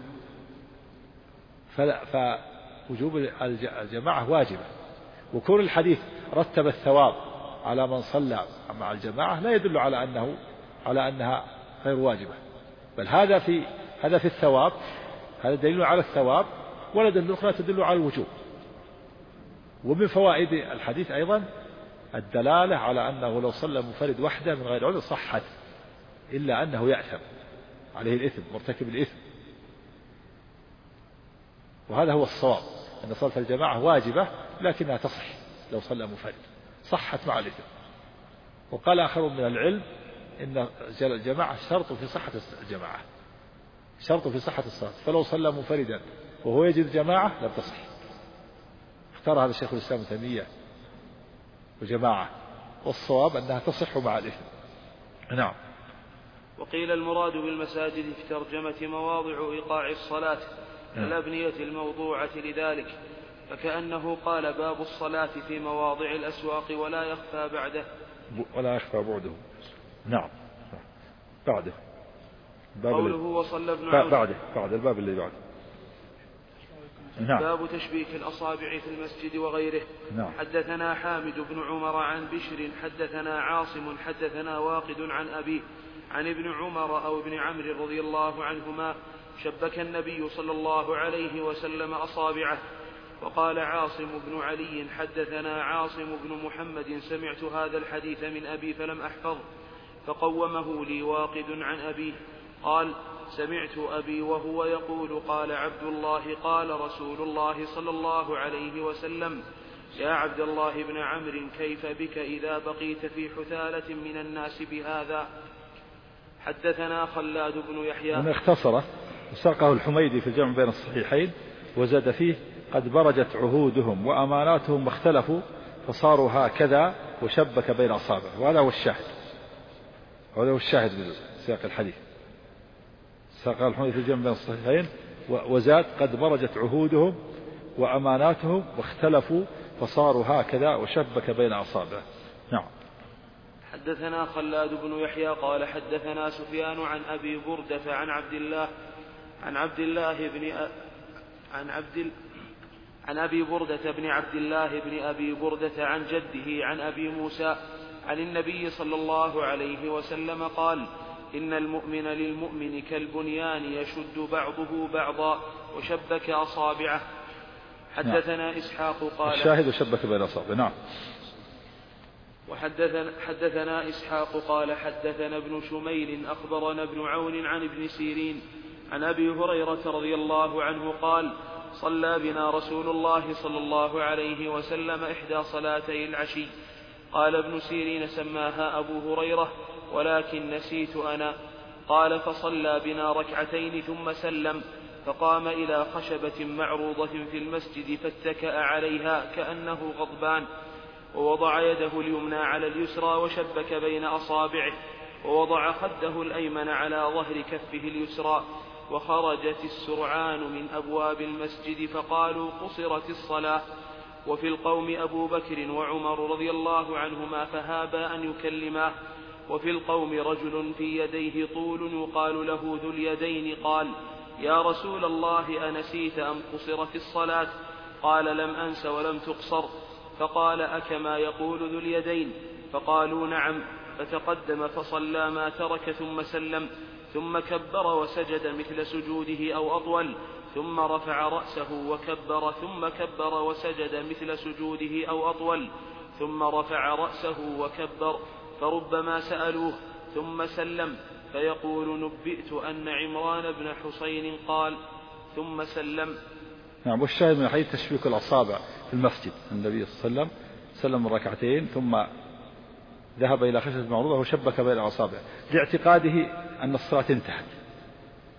A: فوجوب الجماعة واجبة. وكون الحديث رتب الثواب على من صلى مع الجماعة لا يدل على أنها غير واجبة، بل هذا في الثواب، هذا دليل على الثواب، ولا دليل أخرى تدل على الوجوب. ومن فوائد الحديث أيضا الدلالة على أنه لو صلى منفرد وحده من غير عذر صحت، إلا أنه يأثم عليه الإثم، مرتكب الإثم. وهذا هو الصواب، أن صلاة الجماعة واجبة لكنها تصح لو صلى منفرد، صحت مع الإثم. وقال آخر من العلم إن الجماعة شرط في صحة الجماعة، شرط في صحة الصلاة، فلو صلى منفردا وهو يجد جماعة لم تصح. اختار هذا الشيخ الإسلام ابن تيمية وجماعة، والصواب أنها تصح مع الإثم. نعم.
B: وقيل المراد بالمساجد في ترجمة مواضع إيقاع الصلاة الأبنية الموضوعة لذلك، فكأنه قال باب الصلاة في مواضع الأسواق ولا يخفى بعده.
A: نعم بعده
B: قوله وصلى ابن عون
A: بعد الباب اللي بعده. نعم.
B: باب تشبيك الأصابع في المسجد وغيره.
A: نعم.
B: حدثنا حامد بن عمر عن بشر حدثنا عاصم حدثنا واقد عن أبيه عن ابن عمر أو ابن عمرو رضي الله عنهما شبك النبي صلى الله عليه وسلم أصابعه. وقال عاصم بن علي حدثنا عاصم بن محمد سمعت هذا الحديث من أبي فلم أحفظ، فقومه لي واقد عن أبيه قال سمعت أبي وهو يقول قال عبد الله قال رسول الله صلى الله عليه وسلم يا عبد الله بن عمرو كيف بك إذا بقيت في حثالة من الناس بهذا. حدثنا خلاد بن يحيى.
A: هنا اختصره وساقه الحميدي في الجمع بين الصحيحين وزاد فيه قد برجت عهودهم وأماناتهم واختلفوا فصاروا هكذا وشبك بين أصابعه. وهذا هو الشاهد من سياق الحديث. ساقه الحميدي في الجمع بين الصحيحين وزاد قد برجت عهودهم وأماناتهم واختلفوا فصاروا هكذا وشبك بين أصابعه. نعم.
B: حدثنا خلاد بن يحيى قال حدثنا سفيان عن أبي بردة عن أبي بردة بن عبد الله بن أبي بردة عن جده عن أبي موسى عن النبي صلى الله عليه وسلم قال إن المؤمن للمؤمن كالبنيان يشد بعضه بعضا وشبك أصابعه. حدثنا إسحاق قال
A: الشاهد وشبك بين أصابعه. نعم.
B: حدثنا إسحاق قال حدثنا ابن شميل أخبرنا ابن عون عن ابن سيرين عن أبي هريرة رضي الله عنه قال صلى بنا رسول الله صلى الله عليه وسلم إحدى صلاتي العشي. قال ابن سيرين سماها أبو هريرة ولكن نسيت أنا. قال فصلى بنا ركعتين ثم سلم فقام إلى خشبة معروضة في المسجد فاتكأ عليها كأنه غضبان ووضع يده اليمنى على اليسرى وشبك بين أصابعه ووضع خده الأيمن على ظهر كفه اليسرى. وخرجت السرعان من أبواب المسجد فقالوا قصرت الصلاة. وفي القوم أبو بكر وعمر رضي الله عنهما فهابا أن يكلماه. وفي القوم رجل في يديه طول يقال له ذو اليدين قال يا رسول الله أنسيت أم قصرت الصلاة؟ قال لم أنس ولم تقصر. فقال أكما يقول ذو اليدين؟ فقالوا نعم. فتقدم فصلى ما ترك ثم سلم ثم كبر وسجد مثل سجوده أو أطول ثم رفع رأسه وكبر ثم كبر وسجد مثل سجوده أو أطول ثم رفع رأسه وكبر فربما سألوه ثم سلم فيقول نبئت أن عمران بن حسين قال ثم سلم.
A: نعم. والشاهد من الحديث تشبيك الأصابع في المسجد. النبي صلى الله عليه وسلم سلم ركعتين ثم ذهب إلى خشبة معروضة وشبك بين الأصابع لاعتقاده أن الصلاة انتهت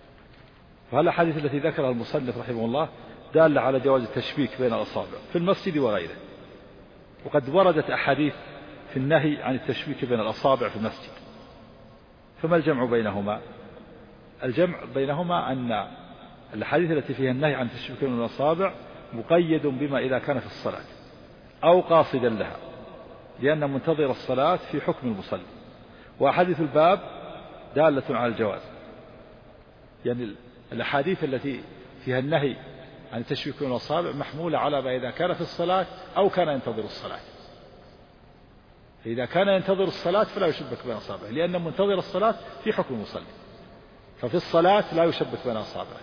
A: الأحاديث التي ذكرها المصنف رحمه الله دالة على جواز التشبيك بين الأصابع في المسجد وغيره. وقد وردت أحاديث في النهي عن التشبيك بين الأصابع في المسجد، فما الجمع بينهما؟ الجمع بينهما أن الأحاديث التي فيها النهي عن التشبيك بين الأصابع مقيد بما إذا كان في الصلاة أو قاصدا لها، لأن منتظر الصلاة في حكم المصلي. وأحاديث الباب دالة على الجواز، يعني الأحاديث التي فيها النهي عن التشبيك بين الأصابع محمولة على ما إذا كان في الصلاة أو كان ينتظر الصلاة. فإذا كان ينتظر الصلاة فلا يشبك بين أصابعه، لأن منتظر الصلاة في حكم المصلي، ففي الصلاة لا يشبك بين أصابعه.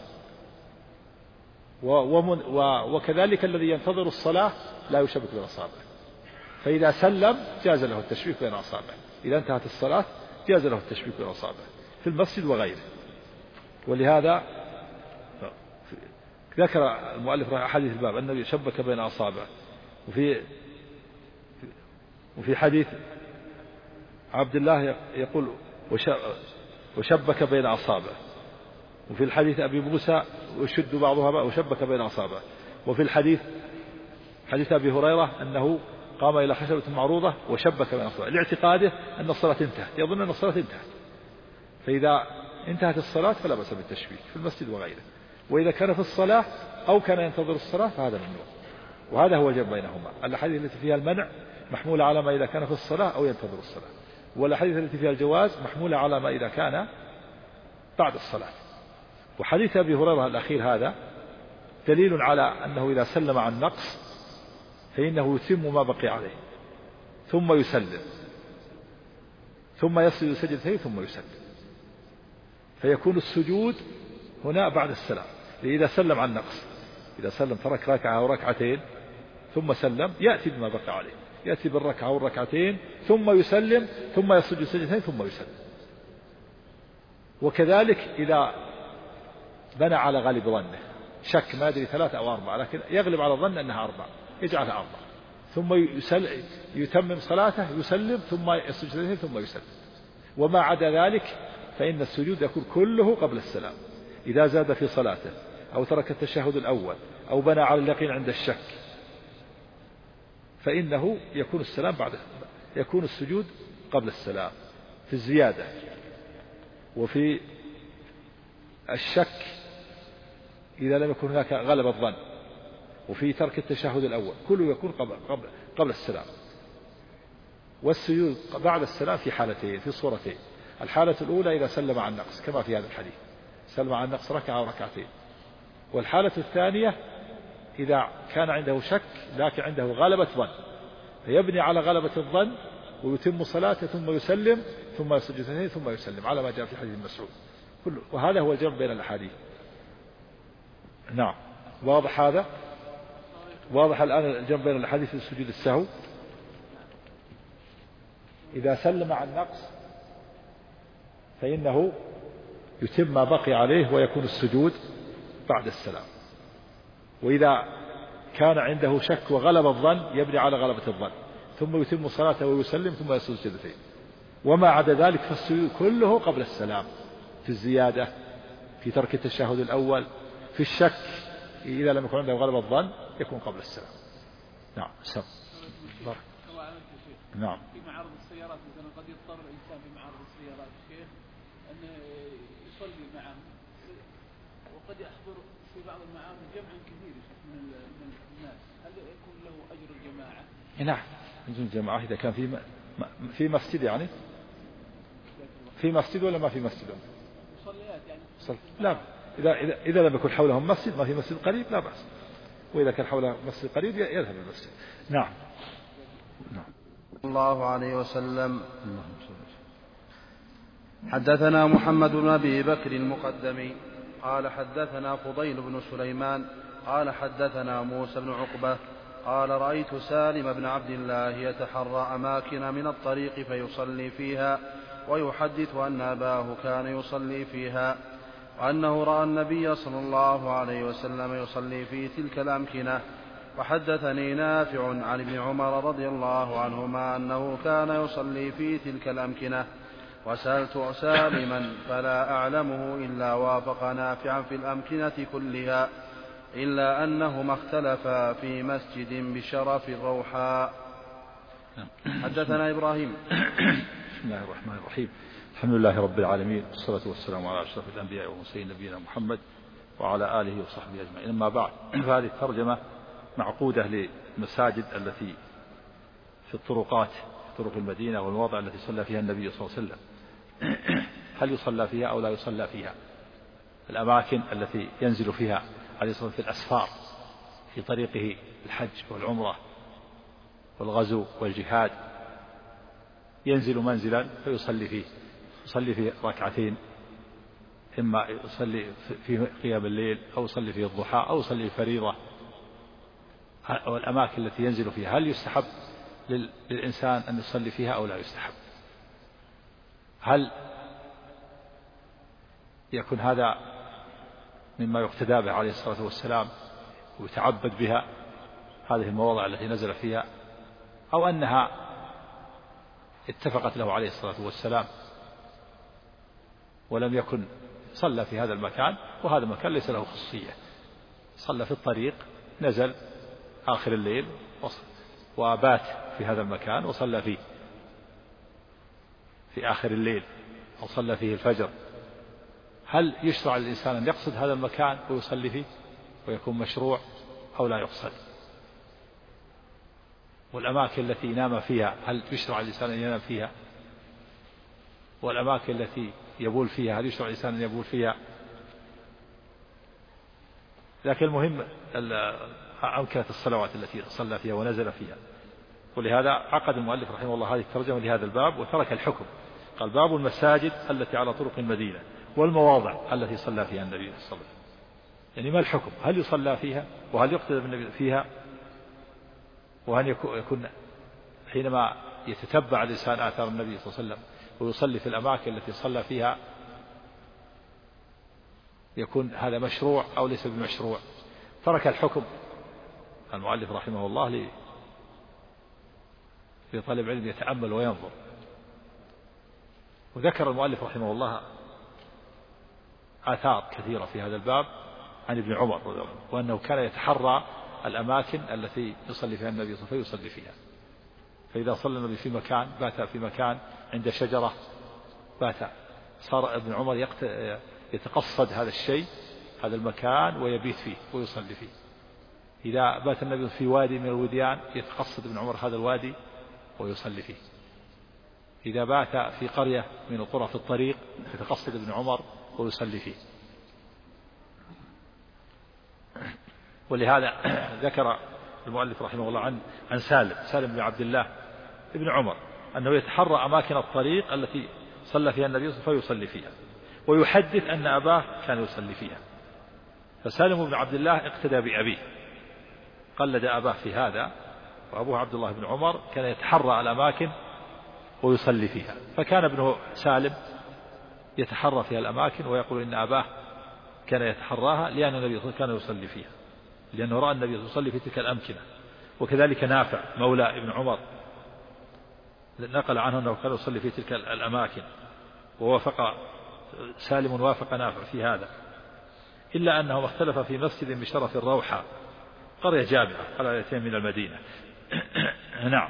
A: وكذلك الذي ينتظر الصلاة لا يشبك بين أصابعه. فإذا سلم جاز له التشبيك بين أصابعه، إذا انتهت الصلاة جاز له التشبيك بين أصابعه في المسجد وغيره. ولهذا ذكر المؤلف حديث الباب أنه شبك بين أصابعه. وفي حديث عبد الله يقول وشبك بين أصابعه. وفي الحديث أبي موسى وشد بعضها وشبك بين أصابعه. وفي الحديث حديث أبي هريرة أنه قام إلى خشبة معروضة وشبك بين أصابعه لاعتقاده أن الصلاة انتهت، يظن أن الصلاة انتهت. فإذا انتهت الصلاة فلا بأس بالتشبيك في المسجد وغيره. وإذا كان في الصلاة أو كان ينتظر الصلاة فهذا ممنوع. وهذا هو الجمع بينهما. الأحاديث التي فيها المنع محمولة على ما إذا كان في الصلاة أو ينتظر الصلاة، والأحاديث التي فيها الجواز محمولة على ما إذا كان بعد الصلاة. وحديث أبي هريرة الأخير هذا دليل على أنه إذا سلم عن نقص فإنه يتم ما بقي عليه ثم يسلم ثم يسجد سجدتين ثم يسلم، فيكون السجود هنا بعد السلام. إذا سلم عن نقص، إذا سلم ترك ركعة أو ركعتين ثم سلم يأتي بما بقي عليه، يأتي بالركعة أو الركعتين ثم يسلم ثم يسجد سجدتين ثم يسلم. وكذلك إذا بنى على غالب ظنه، شك ما أدري 3 أو 4 لكن يغلب على الظن أنها 4، يجعلها 4 ثم يتمم صلاته يسلم ثم يسجد سجدتين ثم يسلم. وما عدا ذلك فإن السجود يكون كله قبل السلام. إذا زاد في صلاته أو ترك التشهد الأول أو بنى على اليقين عند الشك فإنه يكون السلام يكون السجود قبل السلام في الزيادة. وفي الشك إذا لم يكن هناك غلبة الظن، وفي ترك التشهد الأول كله يكون قبل السلام. والسجود بعد السلام في حالتين، في صورتين. الحالة الأولى إذا سلم عن نقص كما في هذا الحديث، سلم عن نقص ركعة أو ركعتين. والحالة الثانية إذا كان عنده شك لكن عنده غلبة ظن، فيبني على غلبة الظن ويتم صلاته ثم يسلم ثم يسجد ثم يسلم على ما جاء في حديث مسعود. وهذا هو الجمع بين الأحاديث. نعم، واضح هذا؟ واضح الآن الجمع بين الأحاديث في سجود السهو. إذا سلم عن نقص فإنه يتم ما بقي عليه ويكون السجود بعد السلام. وإذا كان عنده شك وغلب الظن يبني على غلبة الظن ثم يتم صلاته ويسلم ثم يسجد سجدتين. وما عدا ذلك فالسجود كله قبل السلام، في الزيادة، في ترك التشهد الأول، في الشك إذا لم يكن عنده غلبة الظن يكون قبل السلام. نعم. نعم.
C: في معارض السيارات مثلا قد يضطر الإنسان في معارض السيارات الشيخ أن يصلي معهم، وقد يحضر في بعض المعارض جمع كبير من الناس، هل يكون له أجر الجماعة؟
A: نعم، أجر الجماعة إذا كان في مسجد، يعني في مسجد ولا ما في مسجد؟
C: مصليات يعني.
A: لا، إذا لم يكن حولهم مسجد، ما في مسجد قريب لا بأس، وإذا كان حوله مسجد قريب يذهب المسجد. نعم.
D: نعم. الله عليه وسلم. حدثنا محمد بن أبي بكر المقدمي قال حدثنا فضيل بن سليمان قال حدثنا موسى بن عقبة قال رأيت سالم بن عبد الله يتحرى أماكن من الطريق فيصلي فيها ويحدث أن أباه كان يصلي فيها، وأنه رأى النبي صلى الله عليه وسلم يصلي في تلك الأمكنة. وحدثني نافع عن ابن عمر رضي الله عنهما أنه كان يصلي في تلك الأمكنة، وسألت سالما فلا أعلمه إلا وافق نافعا في الأمكنة كلها إلا أنهما اختلفا في مسجد بشرف الروحاء. حدثنا إبراهيم.
A: بسم الله الرحمن الرحيم. الحمد لله رب العالمين، والصلاة والسلام على أشرف الأنبياء والمرسلين نبينا محمد وعلى آله وصحبه أجمعين. أما بعد، فهذه الترجمة معقودة للمساجد التي في الطرقات، طرق المدينة والمواضع التي صلى فيها النبي صلى الله عليه وسلم، هل يصلى فيها أو لا يصلى فيها؟ الأماكن التي ينزل فيها عليه الصلاة والسلام في الأسفار في طريقه الحج والعمرة والغزو والجهاد، ينزل منزلا فيصلي فيه، يصلي فيه ركعتين، إما يصلي في قيام الليل أو يصلي فيه الضحى أو يصلي فريضة. والأماكن التي ينزل فيها هل يستحب للإنسان أن يصلي فيها أو لا يستحب؟ هل يكون هذا مما يقتدى به عليه الصلاة والسلام ويتعبد بها هذه المواضع التي نزل فيها، أو أنها اتفقت له عليه الصلاة والسلام ولم يكن صلى في هذا المكان، وهذا المكان ليس له خصية، صلى في الطريق، نزل آخر الليل وبات في هذا المكان وصلى فيه في آخر الليل أو صلى فيه الفجر، هل يشرع للإنسان أن يقصد هذا المكان ويصلي فيه ويكون مشروع أو لا يقصد؟ والأماكن التي نام فيها هل يشرع للإنسان أن ينام فيها؟ والأماكن التي يبول فيها هل يشرع للإنسان أن يبول فيها؟ لكن المهم أمكنة الصلوات التي صلى فيها ونزل فيها. ولهذا عقد المؤلف رحمه الله هذه الترجمة لهذا الباب وترك الحكم، قال باب المساجد التي على طرق المدينة والمواضع التي صلى فيها النبي صلى الله عليه وسلم. يعني ما الحكم؟ هل يصلى فيها وهل يقتدى بالنبي فيها؟ وهل يكون حينما يتتبع الإنسان آثار النبي صلى الله عليه وسلم ويصلي في الأماكن التي صلى فيها يكون هذا مشروع أو ليس بمشروع؟ ترك الحكم المؤلف رحمه الله لطالب علم يتأمل وينظر. وذكر المؤلف رحمه الله آثار كثيرة في هذا الباب عن ابن عمر رضي الله عنه، وأنه كان يتحرى الأماكن التي يصلي فيها النبي صلى الله عليه وسلم فيصلي فيها. فإذا صلى النبي في مكان بات في مكان عند شجرة بات، صار ابن عمر يتقصد هذا الشيء هذا المكان ويبيت فيه ويصلي فيه. إذا بات النبي في وادي من الوديان يتقصد ابن عمر هذا الوادي ويصلي فيه. إذا بات في قرية من القرى في الطريق يتقصد ابن عمر ويصلي فيه. ولهذا ذكر المؤلف رحمه الله عن سالم بن عبد الله ابن عمر أنه يتحرى أماكن الطريق التي صلى فيها النبي فيصلي فيها، ويحدث أن أباه كان يصلي فيها. فسالم بن عبد الله اقتدى بأبيه، قلد أباه في هذا، وأبوه عبد الله بن عمر كان يتحرى الأماكن ويصلي فيها، فكان ابنه سالم يتحرى فيها الأماكن ويقول إن أباه كان يتحراها لأن النبي كان يصلي فيها، لأنه رأى النبي يصلي في تلك الأمكنة. وكذلك نافع مولى ابن عمر نقل عنه أنه كان يصلي في تلك الأماكن، ووافق سالم وافق نافع في هذا، إلا أنهم اختلف في مسجد بشرف الروحة، قرية جامعة قريتين من المدينة. نعم.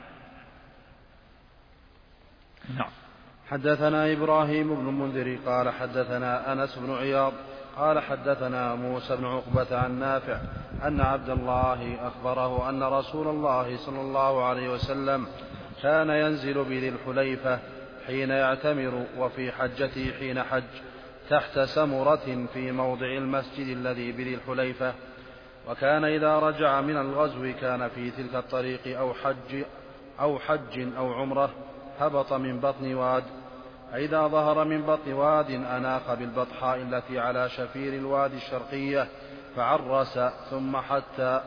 D: حدثنا إبراهيم بن المنذر قال حدثنا أنس بن عياض قال حدثنا موسى بن عقبة عن نافع أن عبد الله أخبره أن رسول الله صلى الله عليه وسلم كان ينزل بذي الحليفة حين يعتمر وفي حجته حين حج تحت سمرة في موضع المسجد الذي بذي الحليفة، وكان إذا رجع من الغزو كان في تلك الطريق أو حج أو عمرة هبط من بطن واد، فإذا ظهر من بطن واد أناخ بالبطحاء التي على شفير الوادي الشرقية فعرس ثم حتى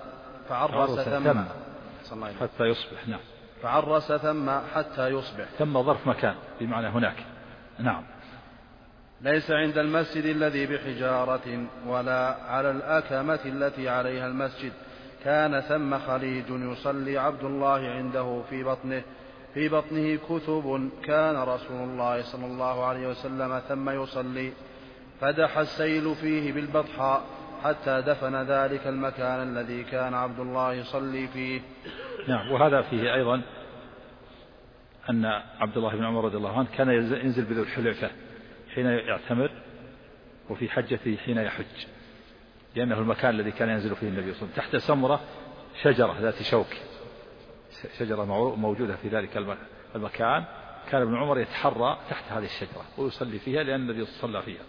A: يصبح. نعم.
D: فعرس حتى يصبح.
A: ثم ظرف مكان بمعنى هناك. نعم.
D: ليس عند المسجد الذي بحجارة ولا على الأكمة التي عليها المسجد، كان ثم خليج يصلي عبد الله عنده في في بطنه كثب كان رسول الله صلى الله عليه وسلم ثم يصلي فدح السيل فيه بالبطحاء حتى دفن ذلك المكان الذي كان عبد الله يصلي فيه.
A: نعم. وهذا فيه أيضا أن عبد الله بن عمر رضي الله عنه كان ينزل بذو الحليفة حين يعتمر وفي حجته حين يحج، لأنه المكان الذي كان ينزل فيه النبي صلى الله عليه وسلم. تحت سمرة شجرة ذات شوك، شجرة موجودة في ذلك المكان، كان ابن عمر يتحرى تحت هذه الشجرة ويصلي فيها لأن النبي صلى فيها.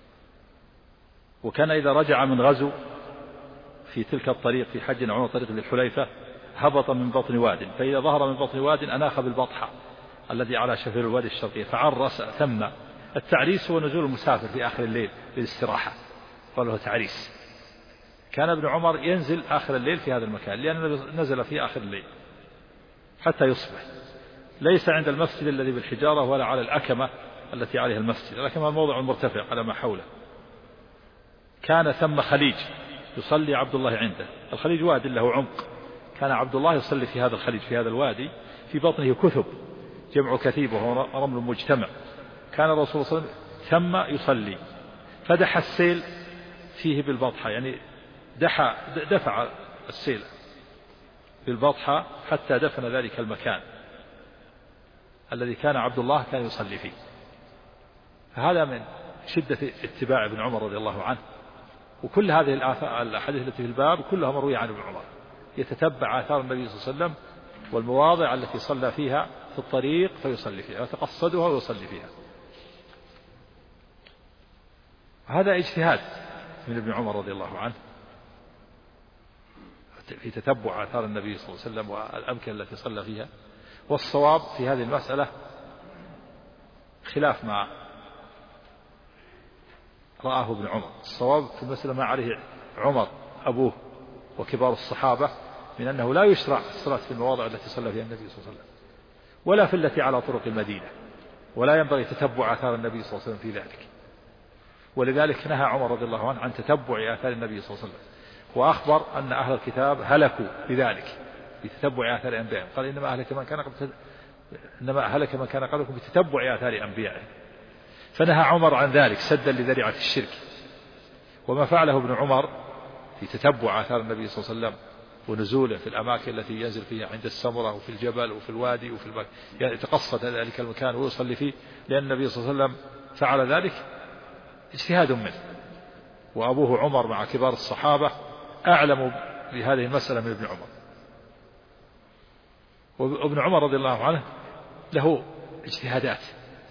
A: وكان إذا رجع من غزو في تلك الطريق في حج عمر طريق ذي الحليفة هبط من بطن واد، فإذا ظهر من بطن واد أناخ بالبطحة الذي على شفير الوادي الشرقية فعرس. ثم التعريس هو نزول المسافر في آخر الليل للاستراحة، قال له تعريس. كان ابن عمر ينزل آخر الليل في هذا المكان لأنه نزل في آخر الليل حتى يصبح، ليس عند المسجد الذي بالحجارة ولا على الأكمة التي عليها المسجد، الأكمة الموضع المرتفع على ما حوله. كان ثم خليج يصلي عبد الله عنده، الخليج واد له عمق، كان عبد الله يصلي في هذا الخليج في هذا الوادي، في بطنه كثب جمع كثيب وهو رمل مجتمع، كان الرسول صلى الله عليه وسلم ثم يصلي فدح السيل فيه بالبطحة، يعني دفع السيل بالبطحة حتى دفن ذلك المكان الذي كان عبد الله كان يصلي فيه. فهذا من شدة اتباع ابن عمر رضي الله عنه. وكل هذه الأحاديث التي في الباب كلها مروية عن ابن عمر، يتتبع آثار النبي صلى الله عليه وسلم والمواضع التي صلى فيها في الطريق فيصلي فيها ويتقصدها ويصلي فيها. هذا اجتهاد من ابن عمر رضي الله عنه في تتبع آثار النبي صلى الله عليه وسلم والأمكنة التي صلى فيها. والصواب في هذه المسألة خلاف ما رآه ابن عمر، الصواب في المسألة ما عليه عمر أبوه وكبار الصحابة من أنه لا يشرع الصلاة في المواضع التي صلى فيها النبي صلى الله عليه وسلم ولا في التي على طرق المدينة، ولا ينبغي تتبع آثار النبي صلى الله عليه وسلم في ذلك. ولذلك نهى عمر رضي الله عنه عن تتبع آثار النبي صلى الله عليه وسلم، وأخبر أن أهل الكتاب هلكوا بذلك بتتبع آثار أنبيائهم، قال إنما هلك من كان قبلكم بتتبع آثار أنبيائهم. فنهى عمر عن ذلك سدا لذريعة الشرك. وما فعله ابن عمر في تتبع آثار النبي صلى الله عليه وسلم ونزوله في الأماكن التي ينزل فيها عند السمرة وفي الجبل وفي الوادي وفي المكان، يعني يتقصد ذلك المكان ويصلي فيه لأن النبي صلى الله عليه وسلم فعل ذلك، اجتهاد منه. وأبوه عمر مع كبار الصحابة أعلم بهذه المسألة من ابن عمر. وابن عمر رضي الله عنه له اجتهادات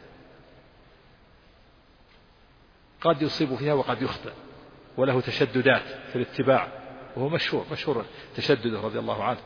A: قد يصيب فيها وقد يخطئ، وله تشددات في الاتباع، وهو مشهور تشدده رضي الله عنه.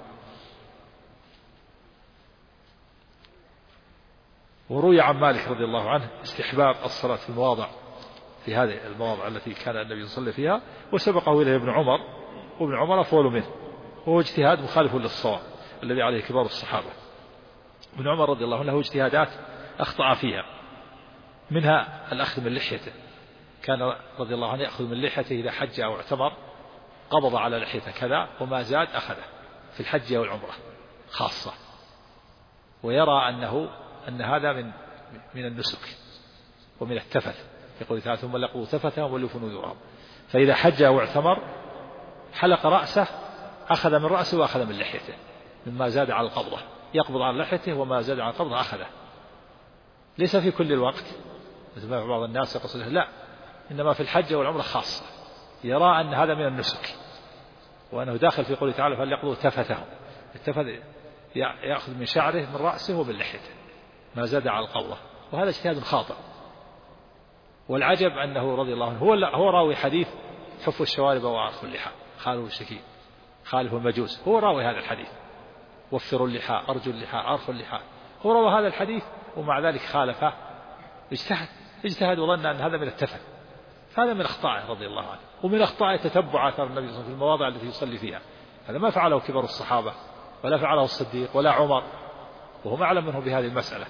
A: وروي عن مالك رضي الله عنه استحباب الصلاة في المواضع في هذه المواضع التي كان النبي يصلي فيها، وسبقه إليه ابن عمر، وابن عمر أفضل منه، وهو اجتهاد مخالف للصواب الذي عليه كبار الصحابة. ابن عمر رضي الله عنه له اجتهادات أخطأ فيها، منها الأخذ من لحيته، كان رضي الله عنه يأخذ من لحيته إذا حج أو اعتمر، قبض على لحيته كذا وما زاد أخذه في الحج والعمرة خاصة، ويرى أن هذا من النسك ومن التفت، يقول تعالى ثم لقوا تفتهم ولفوا نذورهم. فإذا حج أو اعتمر حلق رأسه، أخذ من رأسه وأخذ من لحيته مما زاد على القبضة، يقبض على لحيته وما زاد على القبضة أخذه، ليس في كل الوقت مثل ما بعض الناس يقصده، لا، إنما في الحج والعمرة خاصة، يرى أن هذا من النسك، وأنه داخل في قوله تعالى فليقضوا تفتهم، التفت يأخذ من شعره من رأسه ومن لحيته ما زاد على القبضة، وهذا اجتهاد خاطئ. والعجب أنه رضي الله عنه هو راوي حديث حفوا الشوارب وأرخوا اللحى، خالوا الشكيم خالفوا المجوس، هو راوي هذا الحديث، وفروا اللحى أرجوا اللحى أرخوا اللحى، هو روى هذا الحديث ومع ذلك خالفه، اجتهد وظن أن هذا من التفت، هذا من أخطائه رضي الله عنه. ومن أخطائه تتبع آثار النبي صلى الله عليه وسلم في المواضع التي يصلي فيها، هذا ما فعله كبار الصحابة ولا فعله الصديق ولا عمر، وهم أعلم منه بهذه المسألة.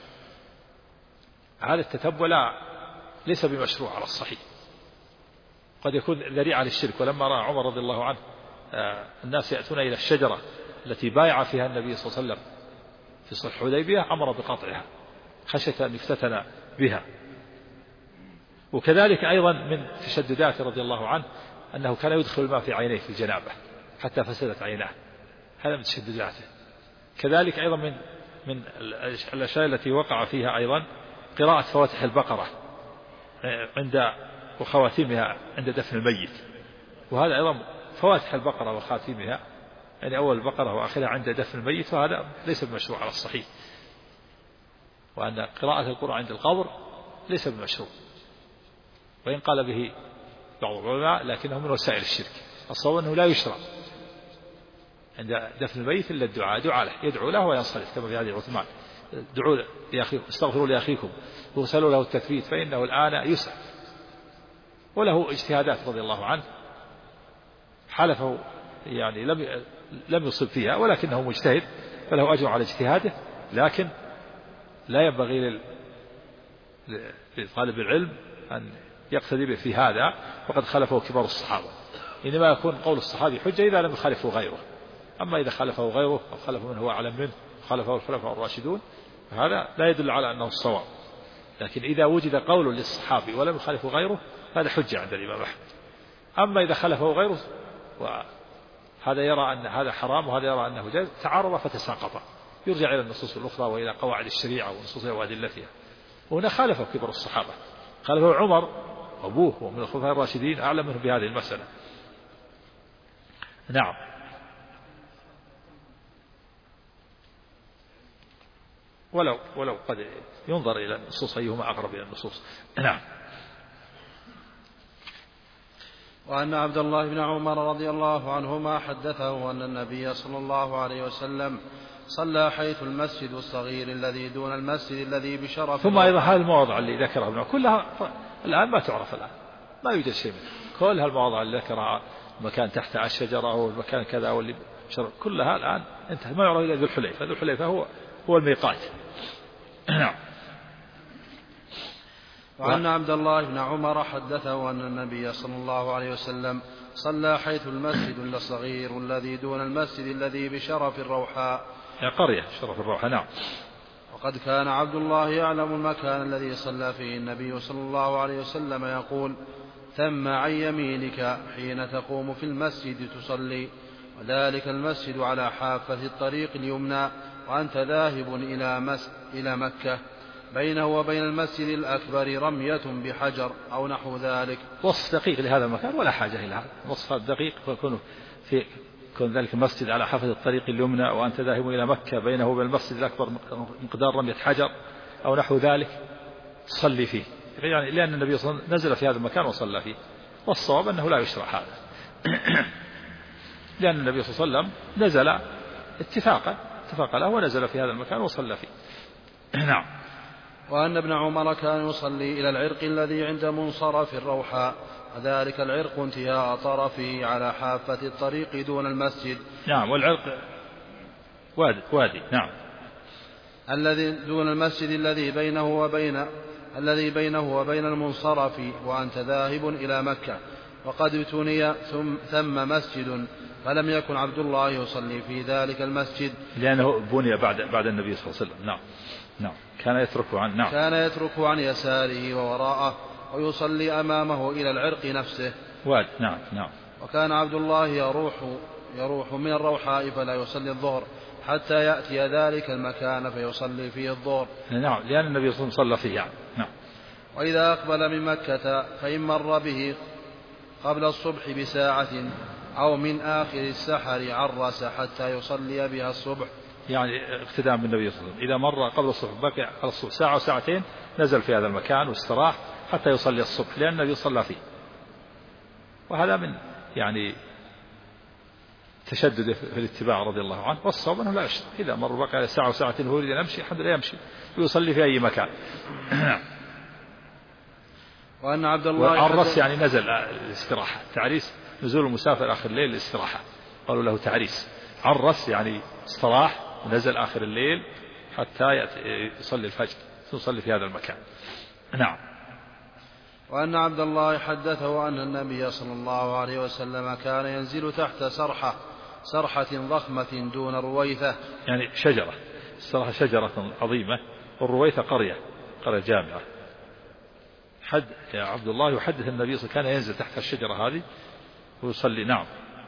A: هذا التتبع ليس بمشروع على الصحيح، قد يكون ذريعة للشرك. ولما رأى عمر رضي الله عنه الناس يأتون إلى الشجرة التي بايع فيها النبي صلى الله عليه وسلم في صلح الحديبية أمر بقطعها خشية أن يفتتن بها. وكذلك أيضا من تشدداته رضي الله عنه أنه كان يدخل الماء في عينيه في الجنابة حتى فسدت عيناه، هذا من تشدداته. كذلك أيضا من الأشياء التي وقع فيها أيضا قراءة فواتح البقرة عند وخواتيمها عند دفن الميت، وهذا أيضا فواتح البقرة وخاتيمها يعني أول البقرة وآخرها عند دفن الميت، وهذا ليس بمشروع على الصحيح، وأن قراءة القرآن عند القبر ليس بمشروع، وإن قال به بعض العلماء لكنه من وسائل الشرك. الصواب أنه لا يشرع عند دفن الميت إلا الدعاء، دعاء له يدعو له وينصرف كما في هذه عثمان، دعوا لأخيكم استغفروا لأخيكم وارسلوا له التثبيت فإنه الآن يسأل. وله اجتهادات رضي الله عنه حلفه يعني لم يصب فيها ولكنه مجتهد فله أجر على اجتهاده، لكن لا ينبغي لطالب العلم أن يقتدي به في هذا، وقد خالفه كبار الصحابة. إنما يكون قول الصحابي حجة إذا لم يخالفه غيره، أما إذا خالفه غيره أو خالفه من هو أعلم منه خالفه الخلفاء الراشدون فهذا لا يدل على أنه الصواب. لكن إذا وجد قول للصحابي ولم يخالفه غيره هذا حجة عند الإمام أحمد. أما إذا خالفه غيره وهذا يرى أن هذا حرام وهذا يرى أنه جائز تعارض فتساقط، يرجع إلى النصوص الأخرى وإلى قواعد الشريعة ونصوصها وأدلتها. وهنا خالفه كبار الصحابة، خالفه عمر وأبوه ومن الخلفاء الراشدين أعلم منه بهذه المسألة. نعم. ولو قد ينظر إلى النصوص أيهما أقرب إلى النصوص. نعم.
D: وأن عبد الله بن عمر رضي الله عنهما حدثه أن النبي صلى الله عليه وسلم صلى حيث المسجد الصغير الذي دون المسجد الذي بشرف.
A: ثم أيضا هذه المواضع اللي ذكرها ابن كلها الآن ما تعرف، الآن ما يوجد شيء منها، كل هالمواضع اللي ذكرها مكان تحت الشجرة أو المكان كذا واللي كلها الآن انتهى، ما يعرف إلا ذو الحليفة، ذو الحليفة هو الميقات. نعم.
D: وأن عبد الله بن عمر حدثه أن النبي صلى الله عليه وسلم صلى حيث المسجد الصغير الذي دون المسجد الذي بشرف الروحاء،
A: قرية شرف الروحاء. نعم.
D: وقد كان عبد الله يعلم المكان الذي صلى فيه النبي صلى الله عليه وسلم يقول: ثم عن يمينك حين تقوم في المسجد تصلي، وذلك المسجد على حافة الطريق اليمنى، وأنت ذاهب إلى مكة، بينه وبين المسجد الأكبر رمية بحجر أو نحو ذلك.
A: وصف دقيق لهذا المكان ولا حاجة إلى هذا، وصف دقيق كون ذلك المسجد على حافة الطريق اليمنى وأنت ذاهب إلى مكة، بينه وبين المسجد الأكبر مقدار رمية حجر أو نحو ذلك تصلي فيه، يعني لأن النبي صلى الله عليه وسلم نزل في هذا المكان وصلى فيه. والصواب أنه لا يشرع هذا لأن النبي صلى الله عليه وسلم نزل اتفاق له ونزل في هذا المكان وصلى فيه. نعم.
D: وأن ابن عمر كان يصلي إلى العرق الذي عند منصرف الروحاء، وذلك العرق انتهاء طرفه على حافة الطريق دون المسجد.
A: نعم. والعرق وادي. نعم.
D: الذي دون المسجد الذي بينه وبين المنصرف، وأنت ذاهب إلى مكة، وقد ابتني ثم مسجد، فلم يكن عبد الله يصلي في ذلك المسجد
A: لأنه بني بعد النبي صلى الله عليه وسلم. نعم. كان يترك عن
D: يساره ووراءه ويصلي أمامه إلى العرق نفسه.
A: نعم.
D: وكان عبد الله يروح من الروحاء فلا يصلي الظهر حتى يأتي ذلك المكان فيصلي فيه الظهر.
A: نعم. لأن النبي صلى الله عليه وسلم صلى فيه. يعني. نعم.
D: وإذا أقبل من مكة فإن مر به قبل الصبح بساعة أو من آخر السحر عرس حتى يصلي بها الصبح،
A: يعني اقتداء بالنبي صلى الله عليه وسلم. إذا مر قبل الصبح بقي على الصبح ساعة وساعتين نزل في هذا المكان واستراح حتى يصلي الصبح لأن النبي صلى فيه. وهذا من يعني تشدد في الاتباع رضي الله عنه. والصواب أنه لا يشرع، إذا مر بقي على ساعة وساعتين هو يريد أن يمشي الحمد لله يمشي ويصلي في أي مكان.
D: وأن عبد الله
A: عرس يعني نزل الاستراحة، تعريس نزول المسافر آخر الليل الاستراحة، قالوا له تعريس. عرس يعني استراح ونزل آخر الليل حتى يصلي الفجر يصلي في هذا المكان. نعم.
D: وأن عبد الله حدثه أن النبي صلى الله عليه وسلم كان ينزل تحت سرحة ضخمة دون رويثة،
A: يعني شجرة السرحة شجرة عظيمة، والرويثة قرية جامعة. يا عبد الله يحدث النبي صلى الله عليه وسلم كان ينزل تحت الشجرة هذه ويصلي. نعم.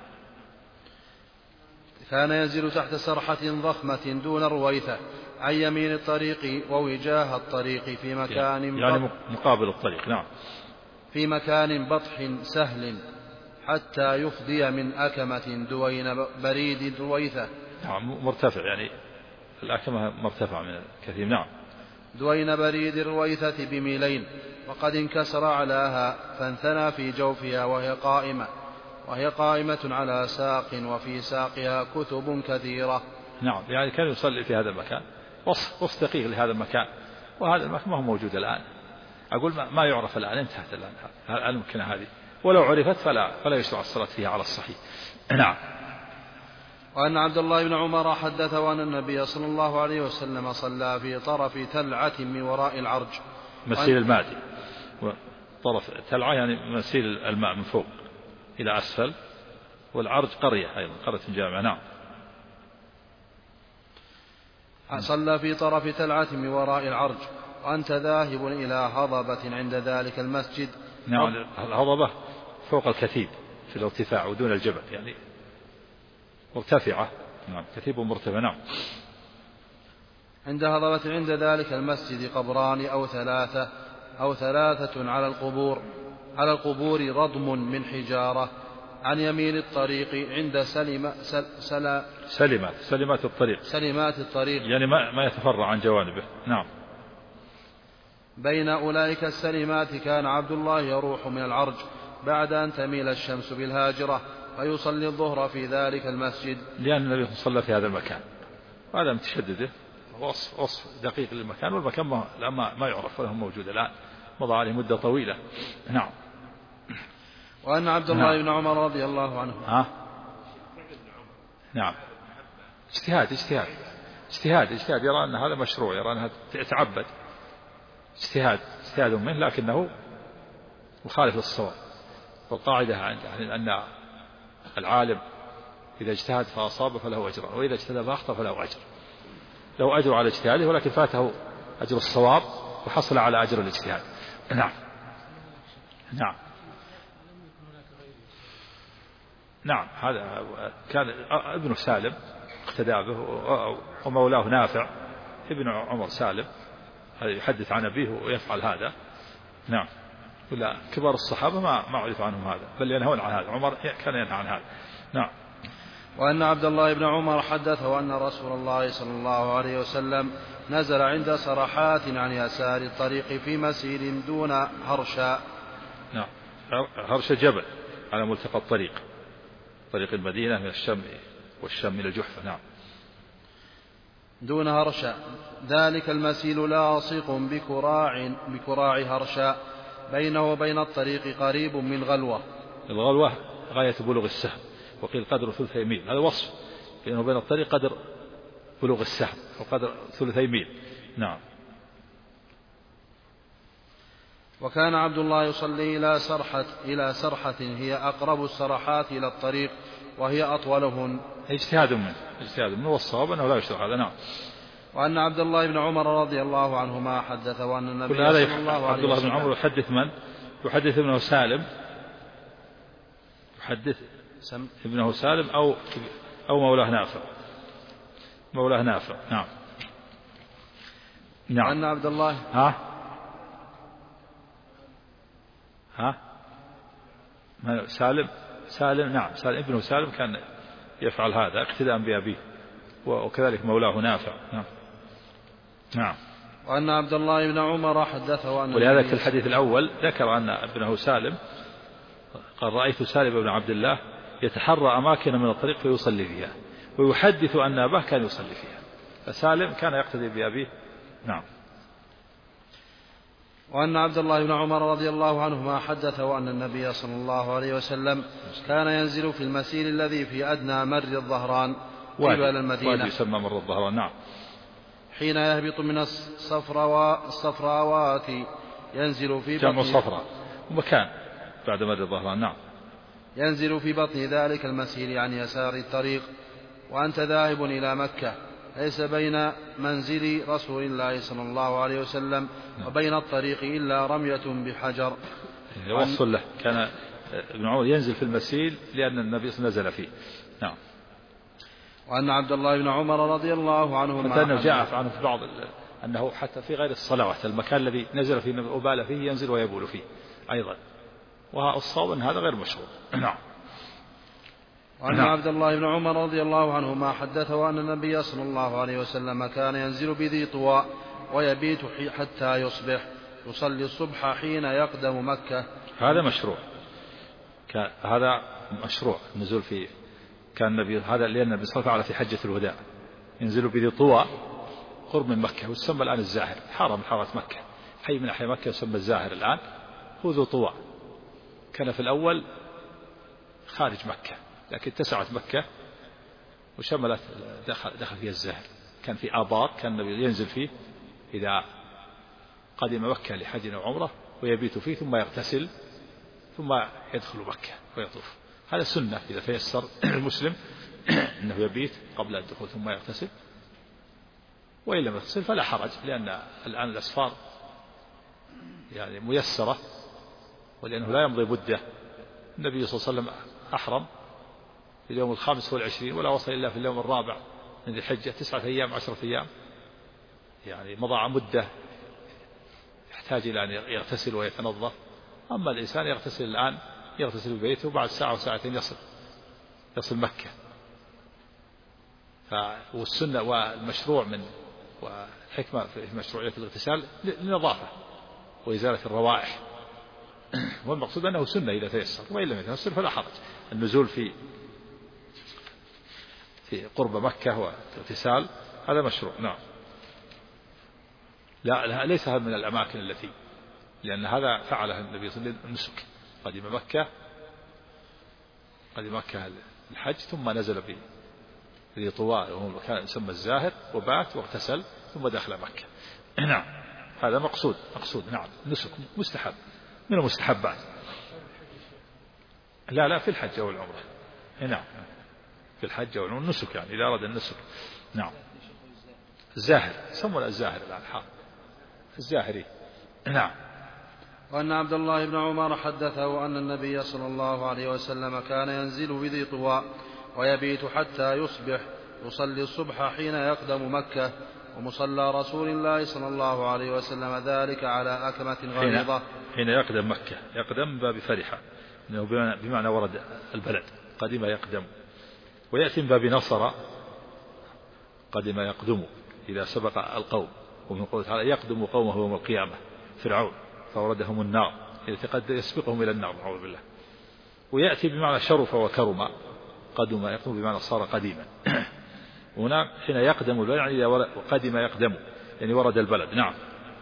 D: كان ينزل تحت سرحة ضخمة دون الرويثة عن يمين الطريق ووجاه الطريق في مكان
A: يعني مقابل الطريق. نعم.
D: في مكان بطح سهل حتى يفضي من أكمة دوين بريد الرويثة.
A: نعم مرتفع، يعني الأكمة مرتفع من الكثير. نعم.
D: دوين بريد الرويثة بميلين، وقد انكسر علاها فانثنى في جوفها وهي قائمة على ساق وفي ساقها كتب كثيرة.
A: نعم، يعني كان يصلي في هذا المكان. وصف دقيق لهذا المكان، وهذا المكان ما هو موجود الآن. أقول ما يعرف الآن، انتهت الآن الممكنة هذه، ولو عرفت فلا يشرع الصلاة فيها على الصحيح. نعم.
D: وأن عبد الله بن عمر حدثه أن النبي صلى الله عليه وسلم صلى في طرف تلعة من وراء العرج.
A: مسيل الماء، طرف تلعة يعني مسيل الماء من فوق إلى أسفل، والعرج قرية أيضا، قرية جامعة. نعم.
D: صلى في طرف تلعة من وراء العرج وأنت ذاهب إلى هضبة عند ذلك المسجد.
A: نعم، الهضبة فوق الكثيب في الارتفاع ودون الجبل، يعني مرتفعة. نعم، كثيب مرتفع. نعم.
D: عند هضبة عند ذلك المسجد قبران أو ثلاثة على القبور رضم من حجارة عن يمين الطريق عند سلمات الطريق
A: يعني ما يتفرع عن جوانبه. نعم.
D: بين أولئك السلمات كان عبد الله يروح من العرج بعد أن تميل الشمس بالهاجرة فيصلي الظهر في ذلك المسجد،
A: لأن النبي صلى في هذا المكان. هذا متشدده وصف دقيق للمكان، والمكان ما يعرف ولا هو موجود الآن، مضى عليه مدة طويلة. نعم.
D: وأن عبد الله بن عمر رضي الله عنه.
A: نعم. اجتهاد يرى أن هذا مشروع، يرى أنها تعبد. اجتهاد منه، لكنه مخالف للصواب. والقاعدة عنده أن العالم إذا اجتهد فأصاب فله أجر، وإذا اجتهد فأخطأ فله أجر. له أجر على اجتهاده، ولكن فاته أجر الصواب وحصل على أجر الاجتهاد. نعم. نعم. هذا كان ابن سالم اقتدى به، ومولاه نافع ابن عمر سالم، هذا يحدث عن أبيه ويفعل هذا. نعم. ولا كبار الصحابة ما عرف عنهم هذا، بل ينهون عن هذا. عمر كان ينهى عن هذا. نعم.
D: وأن عبد الله بن عمر حدثه أن رسول الله صلى الله عليه وسلم نزل عند صرحات عن يسار الطريق في مسير دون هرشا.
A: نعم. هرشا جبل على ملتقى طريق المدينة من والشام إلى الجحفة. نعم.
D: دون هرشا، ذلك المسيل لاصق بكراع هرشا بينه وبين الطريق قريب من
A: الغلوة غاية بلوغ السهم، وقيل قدر 3 ميل. هذا وصف بينه وبين الطريق قدر بلوغ السهم وقدر 3 ميل. نعم.
D: وكان عبد الله يصلي إلى سرحة هي أقرب السرحات إلى الطريق وهي أطولهن.
A: اجتهاد منه، والصواب أنه لا يشرع هذا. نعم.
D: وأن عبد الله بن عمر رضي الله عنهما حدثه أن النبي صلى الله عليه وسلم.
A: عبد الله بن عمر يحدث من؟ يحدث ابنه سالم، ابنه سالم أو مولاه نافع. نعم.
D: وأن عبد الله
A: سالم. نعم. سالم ابنه سالم كان يفعل هذا اقتداء بأبيه، وكذلك مولاه نافع. نعم.
D: وأن عبد الله بن عمر حدثه أن
A: ولهذا في الحديث الأول ذكر أن ابنه سالم قال رأيت سالم بن عبد الله يتحرى أماكن من الطريق فيصلي فيها، ويحدث أن أباه كان يصلي فيها، فسالم كان يقتدي بأبيه. نعم.
D: وأن عبد الله بن عمر رضي الله عنهما حدثه أن النبي صلى الله عليه وسلم كان ينزل في المسير الذي في أدنى مر الظهران قبل المدينة،
A: وادي يسمى مر الظهران. نعم.
D: حين يهبط من الصفراوات ينزل في
A: جمع صفراء ومكان بعد مر الظهران. نعم.
D: ينزل في بطن ذلك المسير عن يسار الطريق وأنت ذاهب إلى مكة ليس بين منزل رسول الله صلى الله عليه وسلم وبين الطريق إلا رمية بحجر.
A: وصل له كان ابن عمر ينزل في المسيل لأن النبي نزل فيه. نعم.
D: وأن عبد الله بن عمر رضي الله عنهما
A: حتى أنه جاء عنه في بعض أنه حتى في غير الصلوات المكان الذي نزل فيه وبال فيه ينزل ويبول فيه أيضا، والصواب أن هذا غير مشروع. نعم.
D: وأن عبد الله بن عمر رضي الله عنهما حدثه أن النبي صلى الله عليه وسلم كان ينزل بذي طوى ويبيت حتى يصبح يصلي الصبح حين يقدم مكة.
A: هذا مشروع، هذا مشروع النزول فيه. كان النبي هذا لأن النبي صلى الله عليه وسلم في حجة الوداع ينزل بذي طوى قرب من مكة، ويسمى الآن الزاهر، حرم من حرمات مكة، حي من أحياء مكة يسمى الزاهر الآن، هو ذو طوى. كان في الأول خارج مكة لكن اتسعت مكة وشملت دخل فيها الزاهر. كان في آبار كان النبي ينزل فيه إذا قدم مكة لحج أو عمرة ويبيت فيه ثم يغتسل ثم يدخل مكة ويطوف. هذا سنة إذا تيسر المسلم أنه يبيت قبل الدخول ثم يغتسل، وإن لم يغتسل فلا حرج، لأن الآن الأسفار يعني ميسرة، ولأنه لا يمضي مدة. النبي صلى الله عليه وسلم أحرم في اليوم 25 ولا وصل إلا في اليوم الرابع من ذي الحجة، 9 أيام 10 أيام، يعني مضى مدة يحتاج إلى أن يغتسل ويتنظف. أما الإنسان يغتسل الآن، يغتسل ببيته وبعد ساعة وساعتين يصل مكة. والسنة والمشروع من والحكمة في مشروعية الاغتسال للنظافة وإزالة الروائح، والمقصود أنه سنة إذا تيسر، وإن لم يتيسر فلا حرج. النزول في قرب مكة والاغتسال هذا مشروع. نعم. لا ليس هذا من الأماكن التي، لأن هذا فعله النبي صلى الله عليه وسلم النسك، قدم مكة الحج ثم نزل بذي طوى وهو مكان يسمى الزاهر وبات واغتسل ثم دخل مكة. نعم. هذا مقصود. نعم. النسك مستحب من المستحبات. لا في الحج أو العمرة. نعم. في الحج أو العمرة النسك، يعني إذا أراد النسك. نعم. الزاهر يسمونه الزاهر الآن، الزاهري. نعم.
D: وأن عبد الله بن عمر حدثه أن النبي صلى الله عليه وسلم كان ينزل بذي طوى ويبيت حتى يصبح يصلي الصبح حين يقدم مكة، ومصلى رسول الله صلى الله عليه وسلم ذلك على أكمة غليظة.
A: حين يقدم مكة، يقدم باب فرحة، إنه بمعنى ورد البلد، قدم يقدم. ويأتي من باب نصر، قدم يقدم إذا سبق القوم، ومن قوله تعالى يقدم قومه يوم القيامة فرعون فوردهم النار، يسبقهم إلى النار نعوذ بالله. ويأتي بمعنى شرف وكرم، قدم يقدم بمعنى صار قديما. هنا حين يقدم البلد يعني إذا قدم يقدم يعني ورد البلد. نعم.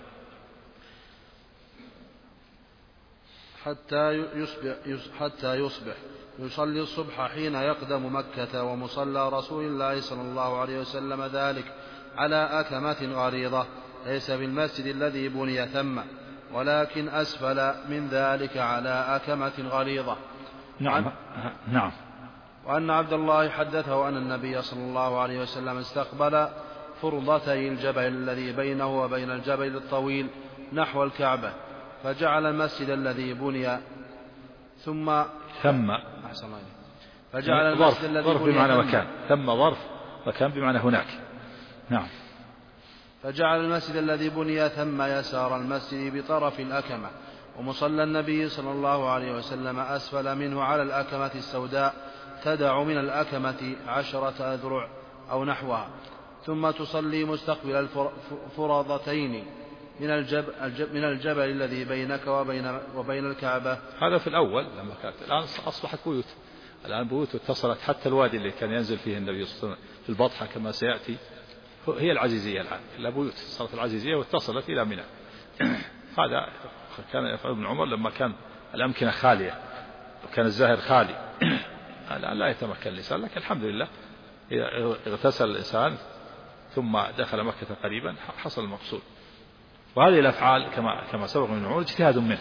D: حتى يصبح يصلي الصبح حين يقدم مكة، ومصلى رسول الله صلى الله عليه وسلم ذلك على أكمة غليظة ليس بالمسجد الذي بني ثم، ولكن أسفل من ذلك على أكمة غليظة.
A: نعم.
D: وأن عبد الله حدثه أن النبي صلى الله عليه وسلم استقبل فرضتي الجبل الذي بينه وبين الجبل الطويل نحو الكعبة، فجعل المسجد الذي بني ثم فجعل المسجد الذي
A: ظرف
D: بني
A: بمعنى مكان، ثم ظرف مكان بمعنى هناك. نعم.
D: فجعل المسجد الذي بني ثم يسار المسجد بطرف الأكمة، ومصلى النبي صلى الله عليه وسلم أسفل منه على الأكمة السوداء تدع من الأكمة 10 أذرع أو نحوها، ثم تصلي مستقبل الفرضتين من الجبل الذي بينك وبين الكعبة.
A: هذا في الأول لما كانت، الآن أصبحت بيوت، الآن بيوت اتصلت، حتى الوادي اللي كان ينزل فيه النبي صلى الله عليه وسلم في البطحة كما سيأتي هي العزيزية الآن، لا بيوت صارت العزيزية واتصلت إلى منى. هذا كان يفعل ابن عمر لما كان الأمكنة خالية وكان الزاهر خالي. الآن لا يتمكن الإنسان، لكن الحمد لله إذا اغتسل الإنسان ثم دخل مكة قريبا حصل المقصود. وهذه الأفعال كما سبق من عمر اجتهاد منه،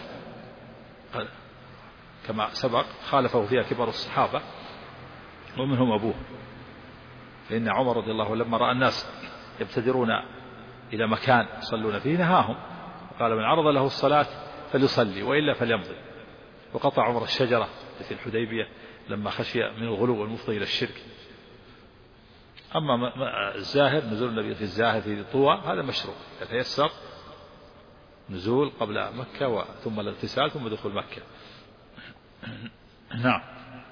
A: كما سبق خالفه فيها كبار الصحابة ومنهم أبوه فإن عمر رضي الله عنه لما رأى الناس يبتدرون إلى مكان يصلون فيه نهاهم وقال من عرض له الصلاة فليصلي وإلا فليمضي. وقطع عمر الشجرة في الحديبية لما خشي من الغلو والمفضي إلى الشرك. أما الزاهر نزول النبي في الزاهر في طوى هذا مشروع يتيسر نزول قبل مكة ثم الاغتسال ثم دخول مكة. نعم.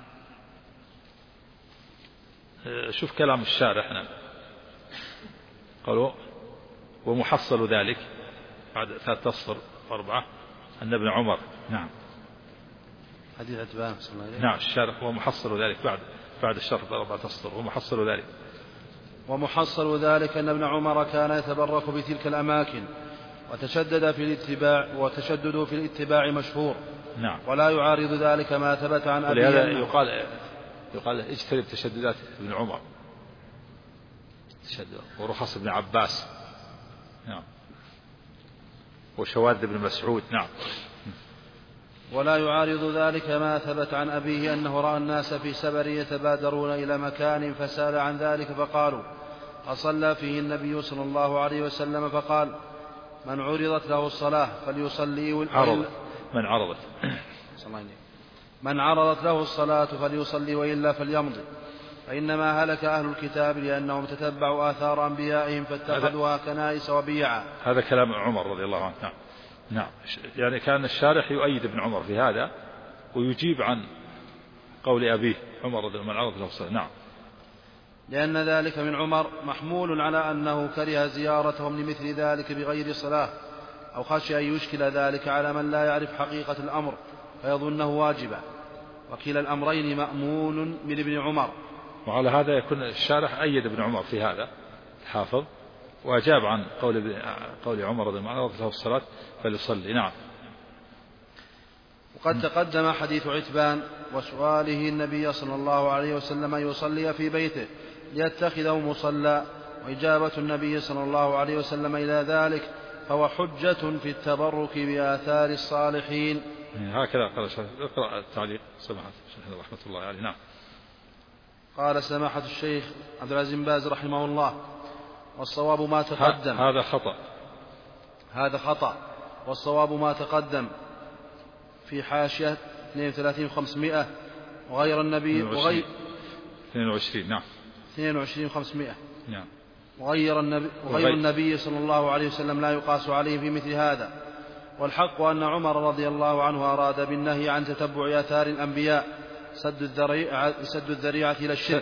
A: شوف كلام الشارح. نعم. قالوا ومحصل ذلك بعد 3 أسطر 4 أن ابن عمر. نعم.
D: حديث عتبان.
A: نعم الشارح ومحصل ذلك بعد الشرط 4 أسطر ومحصل ذلك.
D: ومحصل ذلك أن ابن عمر كان يتبرك بتلك الأماكن وتشدد في الاتباع مشهور.
A: نعم.
D: ولا يعارض ذلك ما ثبت عن أبي.
A: ولهذا يقال اجتنب تشددات ابن عمر ورخص ابن عباس. نعم. وشواذ ابن مسعود. نعم.
D: ولا يعارض ذلك ما ثبت عن أبيه أنه رأى الناس في سبر يتبادرون إلى مكان فسأل عن ذلك فقالوا أصلى فيه النبي صلى الله عليه وسلم فقال من عرضت له الصلاة فليصلي من عرضت له الصلاة فليصلي وإلا فليمضي فإنما هلك أهل الكتاب لأنهم تتبعوا آثار أنبيائهم فاتخذوها كنائس وبيعا.
A: هذا كلام عمر رضي الله عنه. نعم. نعم. يعني كان الشارح يؤيد ابن عمر في هذا ويجيب عن قول أبيه عمر رضي الله عنه. نعم.
D: لأن ذلك من عمر محمول على أنه كره زيارتهم لمثل ذلك بغير صلاة أو خشي أن يشكل ذلك على من لا يعرف حقيقة الأمر فيظنه واجبا وكلا الأمرين مأمول من ابن عمر.
A: وعلى هذا يكون الشارح أيد ابن عمر في هذا الحافظ وأجاب عن قول عمر رضي الله عنه له الصلاة فليصلي. نعم.
D: وقد تقدم حديث عتبان وسؤاله النبي صلى الله عليه وسلم أن يصلي في بيته ليتخذه مصلى وإجابة النبي صلى الله عليه وسلم إلى ذلك فهو حجة في التبرك بآثار الصالحين.
A: هكذا قال اقرأ التعليق سماحة الشيخ رحمة الله عليه. نعم.
D: قال سماحة الشيخ عبد العزيز بن باز رحمه الله والصواب ما تقدم.
A: هذا خطأ.
D: والصواب ما تقدم في حاشية 32,500 وغير النبي
A: 22. نعم.
D: 22,500.
A: نعم.
D: وغير النبي صلى الله عليه وسلم لا يقاس عليه في مثل هذا. والحق أن عمر رضي الله عنه أراد بالنهي عن تتبع آثار الأنبياء سد الذريعة إلى الشرك.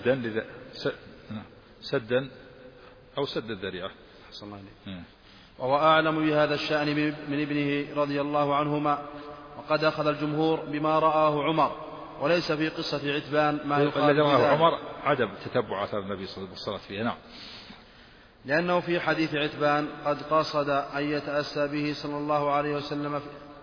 A: سدا أو سد الذريعة.
D: وهو أعلم بهذا الشأن من ابنه رضي الله عنهما. وقد أخذ الجمهور بما رآه عمر وليس في قصة عتبان ما يقال
A: بذلك. عمر عدم تتبع آثار النبي صلى الله عليه وسلم فيها. نعم.
D: لأنه في حديث عتبان قد قصد أن يتأسى به صلى الله عليه وسلم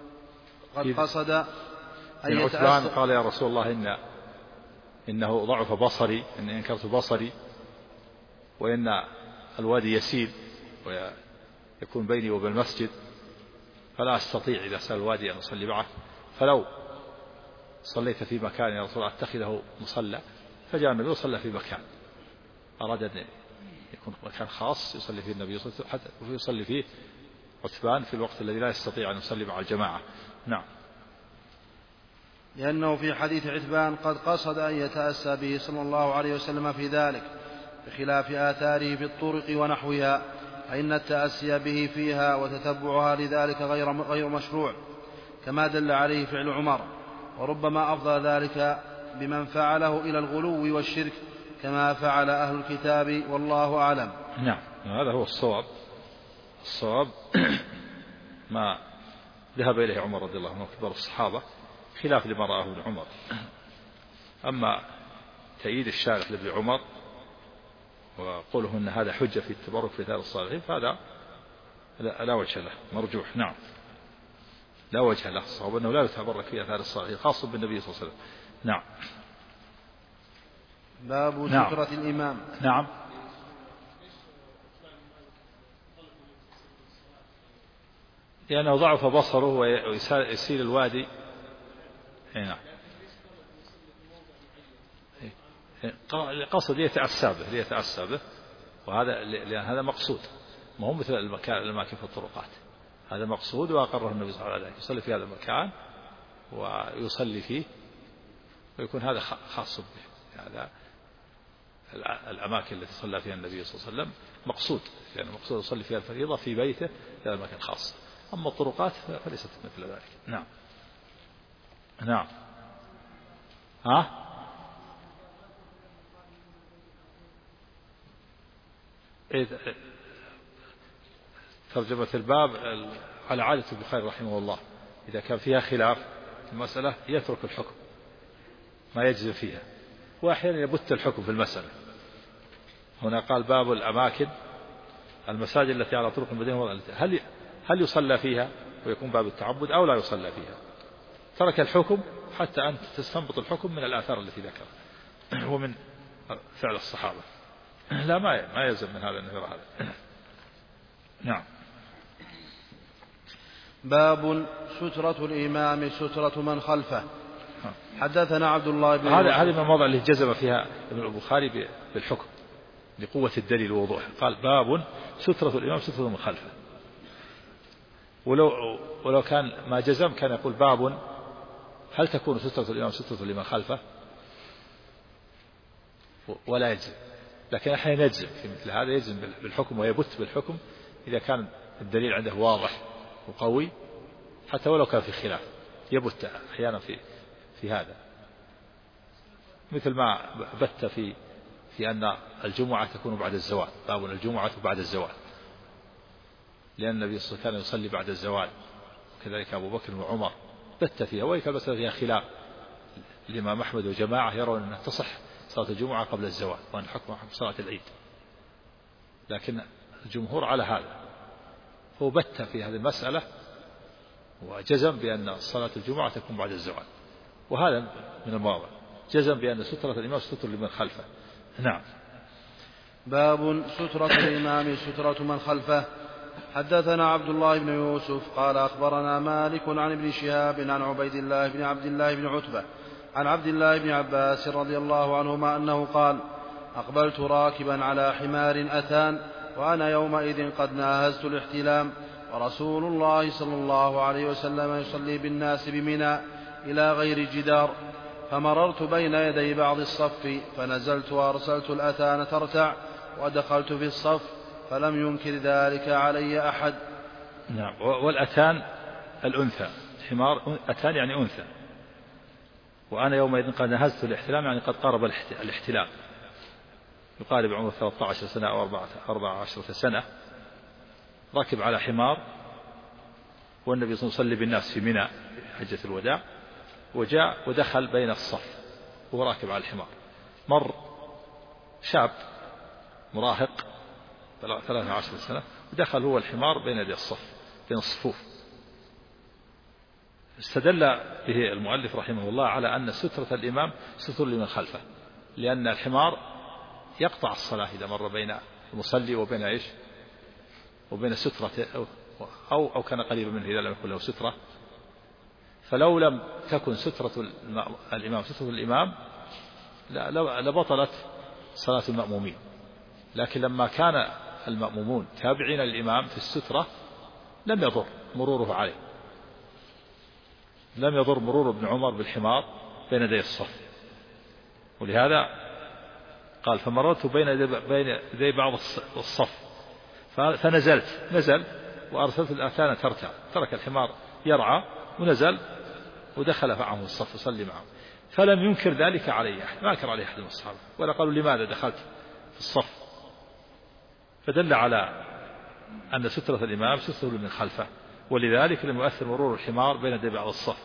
A: عتبان قال يا رسول الله إنه ضعف بصري إني أنكرت بصري وإن الوادي يسيل ويكون بيني وبين المسجد فلا أستطيع إذا سأل الوادي أن أصلي معه فلو صليت في مكان يا رسول الله أتخذه مصلى. فجاء النبي وصلى في مكان أراد أن يكون مكان خاص يصلي فيه النبي صلى الله عليه وسلم حتى يصلي فيه عتبان في الوقت الذي لا يستطيع أن يصلي مع الجماعة. نعم.
D: لأنه في حديث عتبان قد قصد أن يتأسى به صلى الله عليه وسلم في ذلك بخلاف آثاره في الطرق ونحوها فإن التأسي به فيها وتتبعها لذلك غير مشروع كما دل عليه فعل عمر. وربما أفضل ذلك بمن فعله إلى الغلو والشرك كما فعل أهل الكتاب والله أعلم.
A: نعم. هذا هو الصواب ما ذهب إليه عمر رضي الله عنه كبار الصحابة خلاف لما رآه ابن عمر. أما تأييد الشارح لابن عمر وقوله أن هذا حجة في التبرك في آثار الصالحين فهذا لا وجه له مرجوح. نعم. لا وجه له. الصواب أنه لا يتبرك في آثار الصالحين خاصة بالنبي صلى الله عليه وسلم. نعم.
D: باب شكرة الإمام.
A: نعم. لأنه ضعف بصره ويسيل الوادي. نعم. قصد ليتأسى به وهذا لأن هذا مقصود، ما هو مثل الأماكن في الطرقات، هذا مقصود وأقره النبي صلى الله عليه وسلم يصلي في هذا المكان ويصلي فيه ويكون هذا خاص به. هذا الأماكن التي صلى فيها النبي صلى الله عليه وسلم مقصود، يعني مقصود يصلي فيها الفريضة في بيته في هذا المكان خاص. أما الطرقات فليست مثل ذلك. نعم. نعم. ترجمة الباب على عادة البخاري رحمه الله، إذا كان فيها خلاف في المسألة يترك الحكم ما يجزم فيها، وأحيانا يبت الحكم في المسألة. هنا قال باب الأماكن المساجد التي على طرق المدينة، هل يصلى فيها ويكون باب التعبد أو لا يصلى فيها؟ ترك الحكم حتى أن تستنبط الحكم من الآثار التي ذكرها ومن فعل الصحابة. لا ما يلزم من هذا النظر هذا. نعم.
D: باب سترة الإمام سترة من خلفه. حدثنا عبد الله بن
A: هذه من المواضع اللي جزم فيها ابن البخاري بالحكم لقوة الدليل ووضوحه. قال باب سترة الإمام سترة من خلفه، ولو كان ما جزم كان يقول باب هل تكون سترة الإمام سترة لمن خلفه ولا يجزم، لكن أحيانا يجزم في مثل هذا، يجزم بالحكم ويبت بالحكم إذا كان الدليل عنده واضح وقوي، حتى ولو كان في خلاف يبت أحيانا في هذا، مثل ما بت في أن الجمعة تكون بعد الزوال، باب الجمعة بعد الزوال، لأن النبي صلى الله عليه وسلم كان يصلي بعد الزوال، كذلك أبو بكر وعمر بت فيها، وإن كان فيها خلاف. الإمام أحمد وجماعة يرون أنها تصح صلاة الجمعة قبل الزوال وأن حكم صلاة العيد، لكن الجمهور على هذا، هو بت في هذه المسألة وجزم بأن صلاة الجمعة تكون بعد الزوال، وهذا من المواضع جزم بأن سترة الإمام سترة لمن خلفه. نعم.
D: باب سترة الإمام سترة من خلفه. حدثنا عبد الله بن يوسف قال أخبرنا مالك عن ابن شهاب عن عبيد الله بن عبد الله بن عتبة عن عبد الله بن عباس رضي الله عنهما أنه قال أقبلت راكبا على حمار أتان وأنا يومئذ قد ناهزت الاحتلام ورسول الله صلى الله عليه وسلم يصلي بالناس بمنى إلى غير جدار، فمررت بين يدي بعض الصف فنزلت وأرسلت الأتان ترتع ودخلت في الصف فلم ينكر ذلك علي أحد.
A: نعم. والأتان الأنثى، حمار أتان يعني أنثى، وأنا يومئذ قد نهزت الاحتلام يعني قد قارب الاحتلام، يقارب عمره 13 سنة أو 14 سنة، ركب على حمار، والنبي صلى الله عليه وسلم يصلي بالناس في منى حجة الوداع، وجاء ودخل بين الصف وهو راكب على الحمار، مر شاب مراهق 13 سنة ودخل هو الحمار بين يدي الصف بين الصفوف. استدل به المؤلف رحمه الله على أن سترة الإمام ستر لمن خلفه، لأن الحمار يقطع الصلاة إذا مر بين المصلي وبين إيش وبين سترة أو كان قريبا منه إذا لم يكن له سترة. فلو لم تكن سترة الإمام سترة الإمام لبطلت صلاة المأمومين، لكن لما كان المأمومون تابعين للإمام في السترة لم يضر مروره عليه، لم يضر مرور ابن عمر بالحمار بين يدي الصف. ولهذا قال فمررت بين يدي بعض الصف نزل وأرسلت الآتان ترتع، ترك الحمار يرعى ونزل ودخل معه الصف وصلي معه، فلم ينكر ذلك عليه أحد، ما أنكر عليه أحد من الصحابة ولا قالوا لماذا دخلت في الصف، فدل على أن سترة الإمام سترة من خلفه، ولذلك لم يؤثر مرور الحمار بين يدي بعض الصف.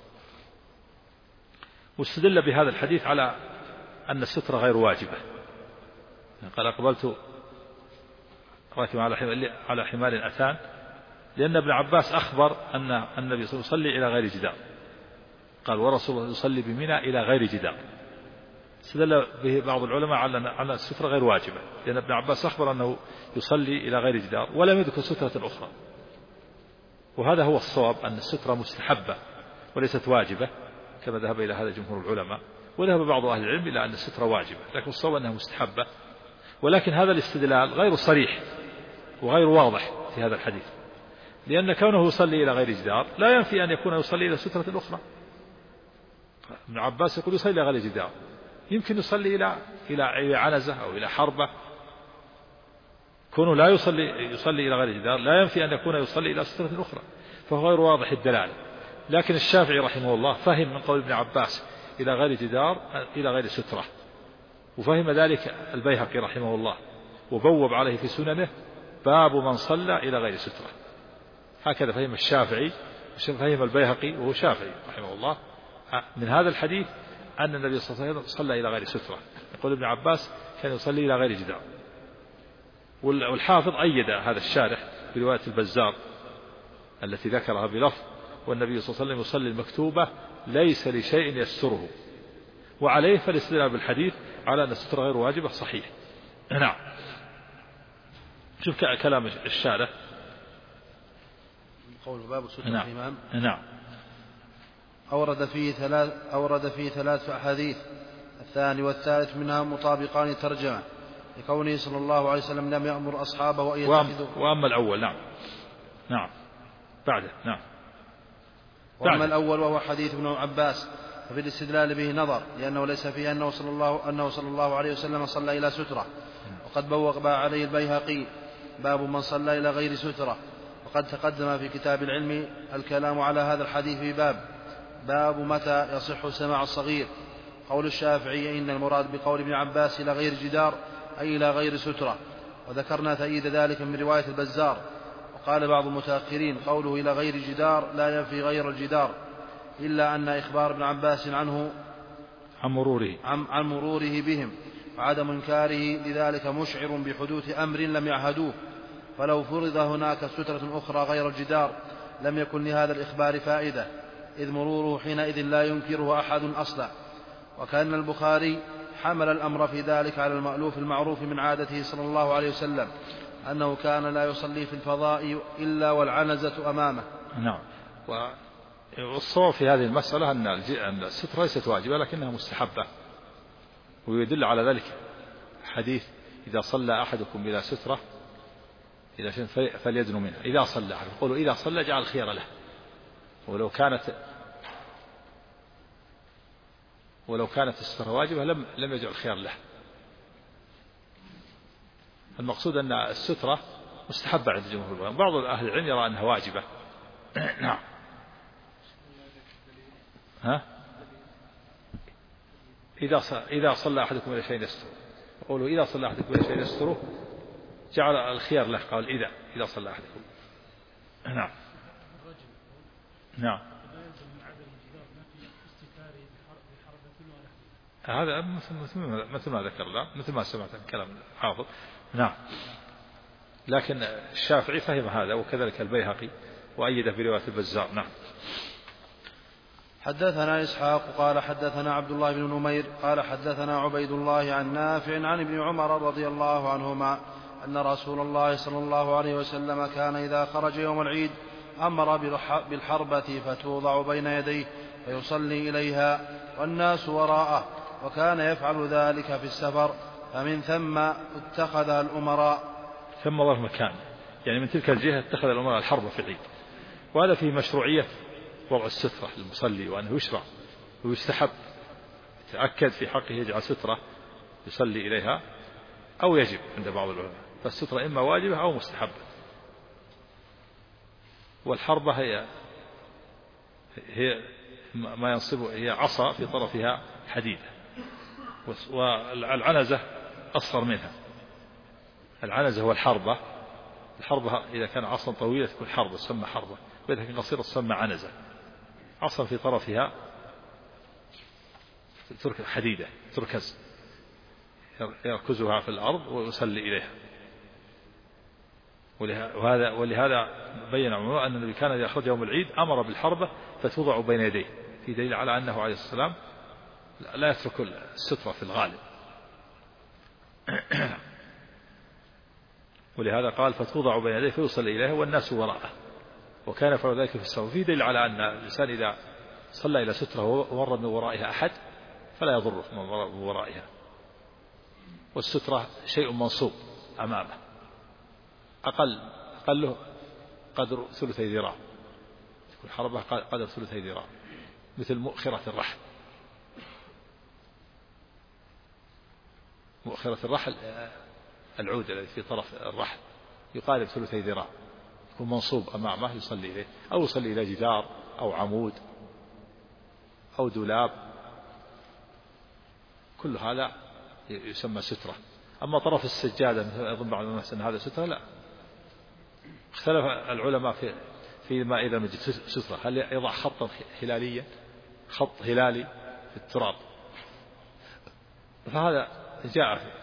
A: واستدل بهذا الحديث على أن السترة غير واجبة، قال أقبلت راكبا على حمار أتان، لأن ابن عباس أخبر أن النبي صلى الله عليه وسلم يصلي إلى غير جدار، قال ورسول الله يصلي بمنى إلى غير جدار. استدل به بعض العلماء على السترة غير واجبة، لأن ابن عباس أخبر أنه يصلي إلى غير جدار ولم يذكر سترة أخرى، وهذا هو الصواب أن السترة مستحبة وليست واجبة كما ذهب إلى هذا جمهور العلماء، وذهب بعض أهل العلم إلى أن السترة واجبة، لكن الصواب أنها مستحبة. ولكن هذا الاستدلال غير صريح وغير واضح في هذا الحديث، لأن كونه يصلي إلى غير جدار لا ينفي أن يكون يصلي إلى سترة أخرى. ابن عباس يقول يصلي إلى غير جدار، يمكن يصلي إلى عنزة أو إلى حربة. كونه لا يصلي إلى غير جدار لا ينفي أن يكون يصلي إلى سترة أخرى، فهو غير واضح الدلالة. لكن الشافعي رحمه الله فهم من قول ابن عباس إلى غير جدار إلى غير سترة، وفهم ذلك البيهقي رحمه الله وبوب عليه في سننه باب من صلى إلى غير سترة. هكذا فهم الشافعي، فهم البيهقي وهو شافعي رحمه الله من هذا الحديث أن النبي صلى الله عليه وسلم صلى إلى غير سترة. يقول ابن عباس كان يصلي إلى غير جدار. والحافظ أيد هذا الشارح برواية البزار التي ذكرها بلفظ والنبي صلى الله عليه وسلم يصلي المكتوبة ليس لشيء يستره، وعليه فالاستدلال بالحديث على أن السترة غير واجبة صحيح. نعم. شوف كلام الشارح
D: قول باب سترة الإمام.
A: نعم.
D: أورد فيه ثلاث أحاديث، الثاني والثالث منها مطابقان ترجمة لقوله صلى الله عليه وسلم لم يأمر أصحابه أن يتخذوا.
A: وأما الأول نعم بعده نعم.
D: وأما الأول وهو حديث ابن عباس ففي الاستدلال به نظر، لأنه ليس فيه أنه صلى الله عليه وسلم صلى إلى سترة، وقد بوق عليه البيهقي باب من صلى إلى غير سترة. وقد تقدم في كتاب العلم الكلام على هذا الحديث في باب متى يصح سماع الصغير. قول الشافعي إن المراد بقول ابن عباس إلى غير جدار أي إلى غير سترة، وذكرنا تأييد ذلك من رواية البزار. وقال بعض المتأخرين قوله إلى غير جدار لا ينفي غير الجدار، إلا أن إخبار ابن عباس عنه عن مروره بهم وعدم إنكاره لذلك مشعر بحدوث أمر لم يعهدوه، فلو فرض هناك سترة أخرى غير الجدار لم يكن لهذا الإخبار فائدة، إذ مروره حينئذ لا ينكره أحد أصلا. وكان البخاري حمل الأمر في ذلك على المألوف المعروف من عادته صلى الله عليه وسلم أنه كان لا يصلي في الفضاء إلا والعنزة أمامه.
A: نعم. والصواب في هذه المسألة أن السترة ليست واجبة لكنها مستحبة، ويدل على ذلك حديث إذا صلى أحدكم إلى سترة إلى شيء فليدنو منها. إذا صلى أحد يقولوا إذا صلى جعل الخير له، ولو كانت السترة واجبة لم يجعل الخير له. المقصود أن السترة مستحبة عند جمهور العلماء، بعض أهل العلم يرى أنها واجبة. نعم. إذا صلى أحدكم إلى شيء يستره، يقولوا إذا صلى أحدكم إلى شيء يستره جعل الخير له، قال إذا صلى أحدكم. نعم. هذا مثل ما ذكر له، مثل ما سمعت كلام الحافظ. نعم. لكن الشافعي فهم هذا وكذلك البيهقي وأيده برواية البزار. نعم.
D: حدثنا إسحاق قال حدثنا عبد الله بن نمير قال حدثنا عبيد الله عن نافع عن ابن عمر رضي الله عنهما أن رسول الله صلى الله عليه وسلم كان إذا خرج يوم العيد أمر بالحربة فتوضع بين يديه فيصلي إليها والناس وراءه، وكان يفعل ذلك في السفر، فمن ثم اتخذها الأمراء.
A: ثم ظرف مكان، يعني من تلك الجهة اتخذ الأمراء الحربة في العيد. وهذا فيه مشروعية وضع السترة للمصلي، وأنه يشرع ويستحب، يتأكد في حقه يجعل سترة يصلي إليها أو يجب عند بعض العلماء، فالسترة إما واجبة أو مستحبة. والحربة هي ما ينصبه، هي عصا في طرفها حديدة، والعنزة أصغر منها. العنزة هو الحربة إذا كان عصا طويلة تكون حربة تسمى حربة، وإذا كان قصيرة تسمى عنزة. عصا في طرفها حديدة تركز يركزها في الأرض ويصلي إليها. ولهذا بين عمر أن النبي كان إذا خرج يوم العيد أمر بالحربة فتوضع بين يديه، في دليل على أنه عليه السلام لا يترك السترة في الغالب. ولهذا قال فتوضع بين يديه فيصلي إليها والناس وراءه، وكان يفعل ذلك في السفر، في دليل على أن الإنسان إذا صلى إلى سترة ومر من ورائها أحد فلا يضره من ورائها. والسترة شيء منصوب أمامه أقله قدر 3 ذراع، تكون حربة قدر 3 ذراع، مثل مؤخرة الرحل. مؤخرة الرحل العود الذي في طرف الرحل يقارب 3 ذراع، يكون منصوب أمامه يصلي إليه، أو يصلي إلى جدار أو عمود أو دولاب، كل هذا يسمى سترة. أما طرف السجادة يظن بعض الناس أن هذا سترة، لا. اختلف العلماء فيما إذا مجد سترة، هل يضع خطا هلاليا، خط هلالي في التراب، فهذا جاء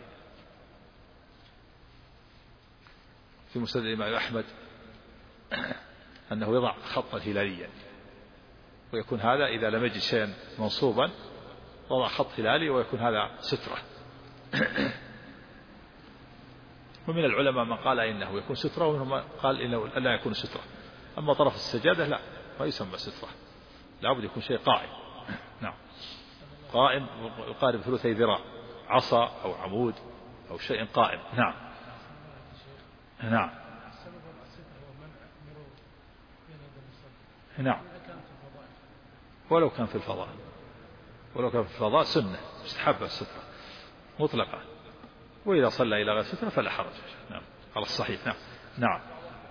A: في مسند الإمام أحمد أنه يضع خطا هلاليا، ويكون هذا إذا لم يجد شيئا منصوبا وضع خط هلالي، ويكون هذا سترة. ومن العلماء من قال إنه يكون سترة، ومنهم من قال إنه لا يكون سترة. أما طرف السجادة لا، ما يسمى سترة، لابد يكون شيء قائم. نعم، قائم يقارب 3 ذراع، عصا أو عمود أو شيء قائم. نعم نعم نعم. ولو كان في الفضاء سنة مستحبة السترة مطلقة، وإذا صلى إلى غير سترة فلا حرج. نعم على الصحيح. نعم نعم.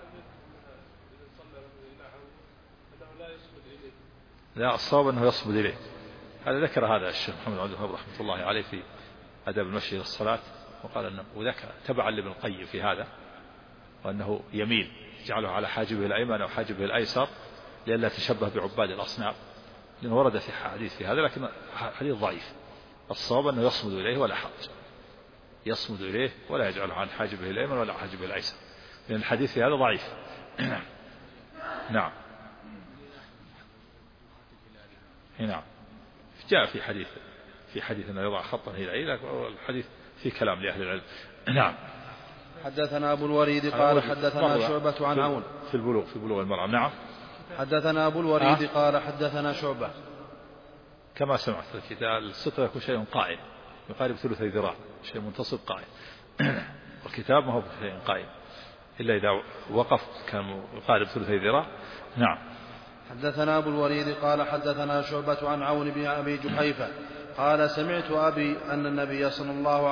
A: لا، الصواب أنه يصمد إليه. هذا ذكر هذا الشيخ محمد عبد الوهاب رحمة الله عليه في أدب المشي إلى الصلاة، وقال أنه وذكر تبعا لابن القيم في هذا، وأنه يميل يجعله على حاجبه الأيمن أو حاجبه الأيسر لئلا تشبه بعباد الأصنام، لأنه ورد في حديث في هذا، لكن حديث ضعيف. الصواب أنه يصمد إليه ولا حرج، يصمد إليه ولا يجعله عن حاجبه الأيمن ولا حاجبه الأيسر، لأن الحديث في هذا ضعيف. نعم نعم. جاء في حديث أنه يضع خطا هلالي، والحديث في كلام لأهل العلم. نعم.
D: حدثنا أبو الوليد قال حدثنا شعبة عن عون
A: في بلوغ المرأة. نعم.
D: حدثنا أبو الوليد قال حدثنا شعبة.
A: كما سمعت الكتاب السترة يكون شيء قائم يقارب 3 ذراع، شيء منتصب قائم. والكتاب ما هو شيء قائم إلا إذا وقف كان يقارب 3 ذراع. نعم.
D: حدثنا أبو الوليد قال حدثنا شعبة عن عون بن أبي جحيفة قال سمعت أبي أن النبي صلى الله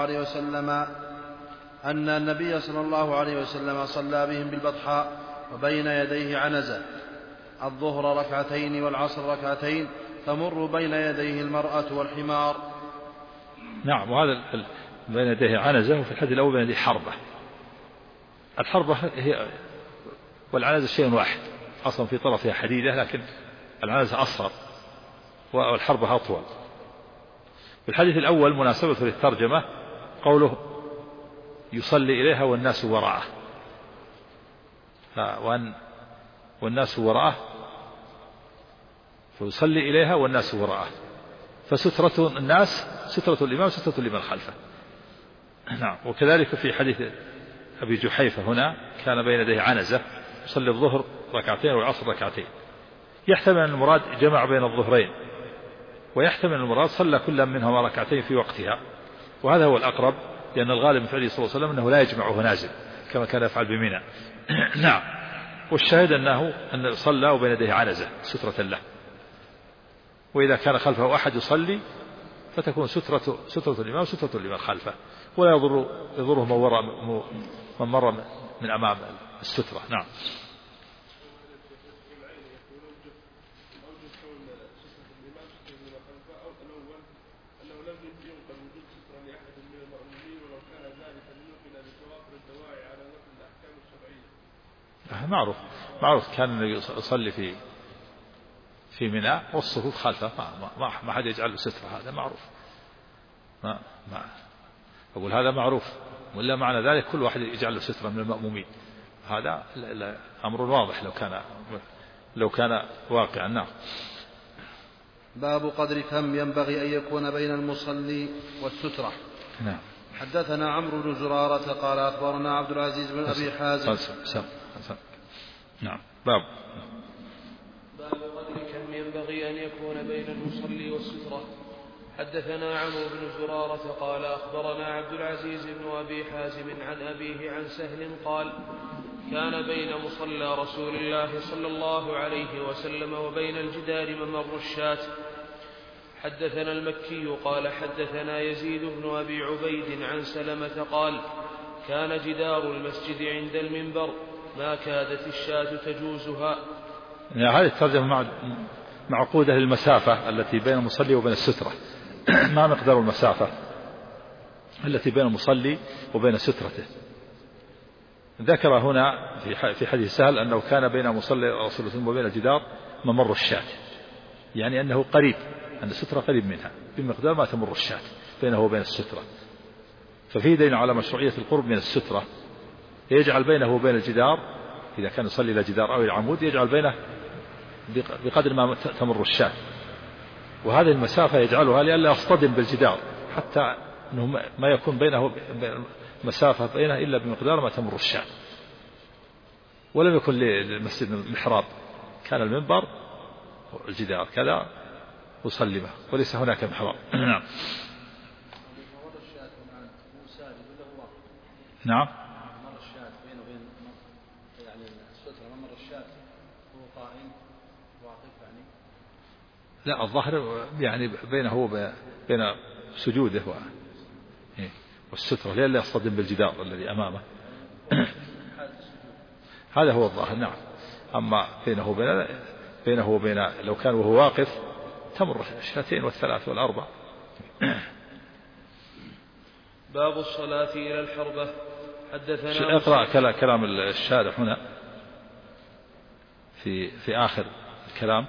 D: عليه وسلم صلى بهم بالبطحاء وبين يديه عنزة، الظهر 2 والعصر 2 تمر بين يديه المرأة والحمار.
A: نعم. وهذا بين يديه عنزة، وفي الحديث الأول بين يديه حربة. الحربة هي والعنزة شيء واحد، أصلا في طرفها حديدة، لكن العنزة أصغر والحربة أطول. في الحديث الأول مناسبة للترجمة قوله يصلي إليها والناس وراءه، والناس وراءه، فيصلي إليها والناس وراءه، فسترة الناس سترة الإمام سترة لمن خلفه. نعم. وكذلك في حديث أبي جحيفة هنا كان بين يديه عنزة يصلي الظهر 2 والعصر 2. يحتمل أن المراد جمع بين الظهرين، ويحتمل أن المراد صلى كل منهما 2 في وقتها، وهذا هو الأقرب، لأن الغالب من فعله صلى الله عليه وسلم أنه لا يجمعه نازل كما كان يفعل بمنى. نعم. والشاهد أن صلى وبين يديه عنزة سترة له، وإذا كان خلفه أحد يصلي فتكون سترة الإمام سترة لمن خلفه، ولا يضره من مر من أمام السترة. نعم. معروف كان يصلي في منى والصفوف خلفه، ما حد يجعل له سترة، هذا معروف. ما أقول هذا معروف، ولا معنى ذلك كل واحد يجعل له سترة من المأمومين، هذا أمر واضح لو كان واقعا. نعم.
D: باب قدر كم ينبغي أن يكون بين المصلي والسترة.
A: نعم.
D: حدثنا عمرو بن زرارة قال أخبرنا عبد العزيز بن أبي حازم.
A: نعم. باب
B: قدر كم ينبغي أن يكون بين المصلي والسترة. حدثنا عمرو بن زرارة قال أخبرنا عبد العزيز بن أبي حازم عن أبيه عن سهل قال كان بين مصلى رسول الله صلى الله عليه وسلم وبين الجدار ممر الشاة. حدثنا المكي قال حدثنا يزيد بن أبي عبيد عن سلمة قال كان جدار المسجد عند المنبر ما كادت الشاة تجوزها.
A: يعني هذه الترجمة معقودة للمسافة التي بين المصلي وبين السترة. ما مقدار المسافة التي بين المصلي وبين سترته. ذكر هنا في حديث سهل أنه كان بين مصلي رسول الله وبين الجدار ممر الشاة، يعني أنه قريب، أن السترة قريب منها بمقدار ما تمر الشاة بينه وبين السترة. ففي دليل على مشروعية القرب من السترة، يجعل بينه وبين الجدار إذا كان يصلي إلى جدار أو العمود يجعل بينه بقدر ما تمر الشاة، وهذه المسافة يجعلها لئلا يصطدم بالجدار، حتى أنه ما يكون بينه مسافة بينه إلا بمقدار ما تمر الشاة. ولم يكن للمسجد المحراب، كان المنبر الجدار كذا وصلي به، وليس هناك محراب. نعم. نعم. لا، الظهر يعني بينه وبين سجوده والسترة لئلا يصطدم بالجدار الذي أمامه. هذا هو الظاهر. نعم. أما بينه وبين لو كان وهو واقف تمر الشاتين والثلاث والأربع.
B: باب الصلاة إلى الحربة. حدثنا
A: اقرأ كلام الشارح هنا في آخر الكلام.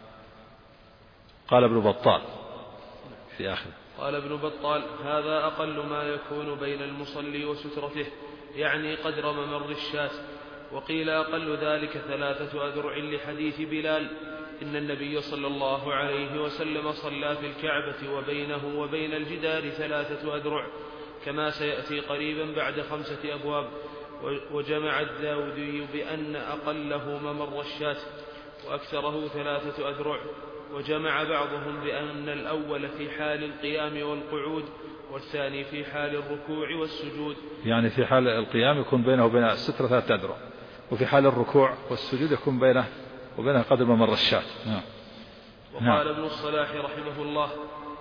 A: قال ابن بطال في آخر،
B: قال ابن بطال هذا أقل ما يكون بين المصلي وسترته، يعني قدر ممر الشاة. وقيل أقل ذلك 3 أذرع لحديث بلال إن النبي صلى الله عليه وسلم صلى في الكعبة وبينه وبين الجدار 3 أذرع، كما سيأتي قريبا بعد 5 أبواب. وجمع الداودي بأن أقله ممر الشاة وأكثره 3 أذرع. وجمع بعضهم بأن الأول في حال القيام والقعود والثاني في حال الركوع والسجود.
A: يعني في حال القيام يكون بينه وبين السترة 3 أذرع، وفي حال الركوع والسجود يكون بينه وبينها قدر ممر الشاة. نعم.
B: وقال ابن الصلاح رحمه الله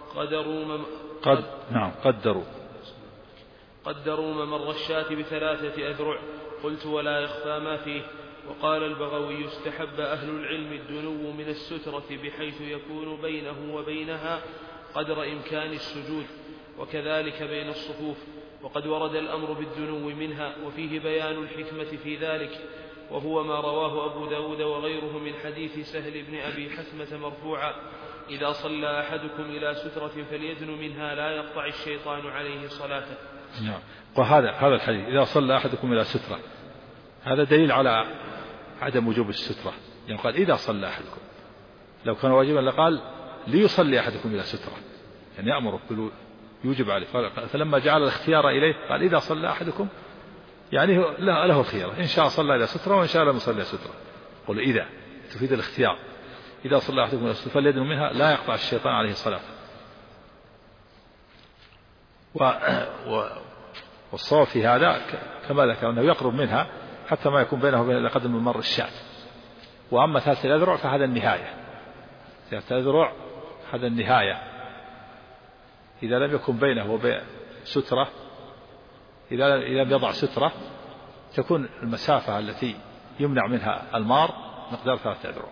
B: قدروا ممر الشاة ب3 أذرع. قلت ولا يخفى ما فيه. وقال البغوي استحب أهل العلم الدنو من السترة بحيث يكون بينه وبينها قدر إمكان السجود، وكذلك بين الصفوف. وقد ورد الأمر بالدنو منها، وفيه بيان الحكمة في ذلك، وهو ما رواه أبو داود وغيره من حديث سهل بن أبي حثمة مرفوعا إذا صلى أحدكم إلى سترة فليدن منها لا يقطع الشيطان عليه صلاته.
A: نعم. وهذا الحديث إذا صلى أحدكم إلى سترة، هذا دليل على عدم وجوب السترة. يعني قال إذا صلى أحدكم، لو كان واجبا لقال ليصلي أحدكم إلى سترة، يعني يأمر يوجب عليه. فلما جعل الاختيار إليه قال إذا صلى أحدكم، يعني له الخيار، إن شاء صلى إلى سترة وإن شاء لم يصلي إلى سترة. قل إذا تفيد الاختيار. إذا صلى أحدكم إلى سترة فليدن منها لا يقطع الشيطان عليه الصلاة. والصواب في هذا كما ذكر أنه يقرب منها حتى ما يكون بينه وبين قدر ممر الشاة. وأما 3 أذرع فهذا النهاية. 3 أذرع هذا النهاية إذا لم يكن بينه وبين سترة، إذا لم يضع سترة تكون المسافة التي يمنع منها المار مقدار 3 أذرع.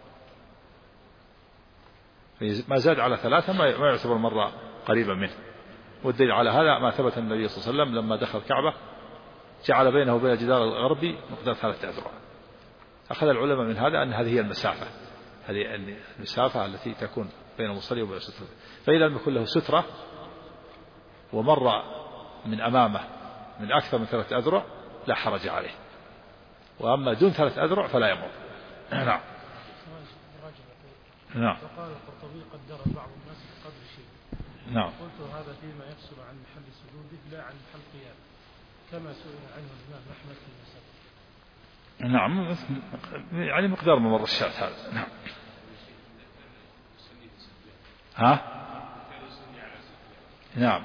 A: ما زاد على 3 ما يعتبر مرة قريبا منه. والدليل على هذا ما ثبت النبي صلى الله عليه وسلم لما دخل الكعبة جعل بينه وبين الجدار الغربي مقدار 3 أذرع. أخذ العلماء من هذا أن هذه هي المسافة، هذه المسافة التي تكون بين المصلي وبين سترة. فإذا لم يكن له سترة ومر من أمامه من أكثر من 3 أذرع لا حرج عليه، وأما دون 3 أذرع فلا يمر. نعم. نعم.
E: وقال القرطبي قدر بعض الناس بقدر شيء.
A: نعم.
E: قلت هذا فيما يفصل عن محل سجوده لا عن محل قيامه، كما سئل عنه الإمام أحمد في المسألة.
A: نعم، يعني مقدار ممر الشاة هذا. نعم. ها؟ نعم.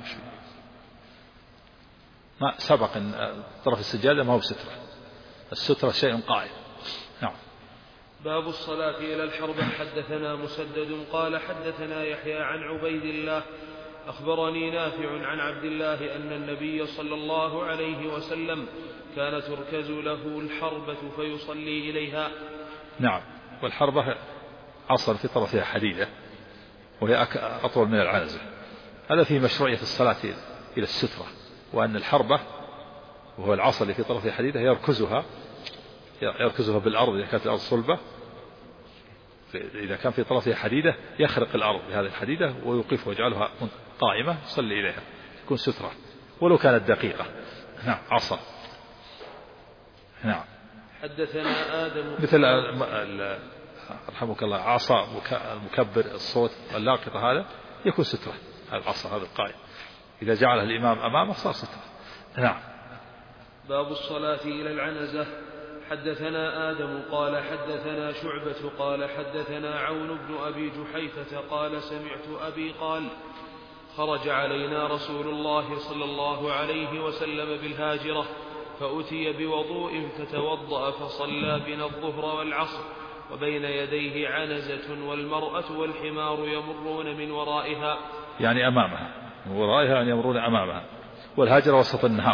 A: ما سبق أن طرف السجادة ما هو بسترة، السترة شيء قائم. نعم.
B: باب الصلاة إلى الحربة. حدثنا مسدد قال حدثنا يحيى عن عبيد الله أخبرني نافع عن عبد الله أن النبي صلى الله عليه وسلم كان تركز له الحربة فيصلي إليها.
A: نعم. والحربة عصا في طرفها حديدة وهي أطول من العنزة. هذا فيه مشروعية الصلاة إلى السترة، وأن الحربة وهو العصا اللي في طرفها حديدة يركزها بالأرض إذا كانت الأرض صلبة، إذا كان في طرفها حديدة يخرق الأرض بهذه الحديدة ويوقفها ويجعلها قائمة يصلي إليها، تكون سترة ولو كانت دقيقة. نعم. عصا. نعم.
B: حدثنا آدم
A: مثل رحمك الله عصا المكبر الصوت اللاقطة، هذا يكون سترة. هذا العصا هذا القائم إذا جعله الإمام أمامه صار سترة. نعم.
B: باب الصلاة إلى العنزة. حدثنا آدم قال حدثنا شعبة قال حدثنا عون بن أبي جحيفة قال سمعت أبي قال خرج علينا رسول الله صلى الله عليه وسلم بالهاجرة فأتي بوضوء فتوضأ فصلى بنا الظهر والعصر وبين يديه عنزة والمرأة والحمار يمرون من ورائها،
A: يعني أمامها، من ورائها يعني يمرون أمامها. والهاجرة وسط النهار.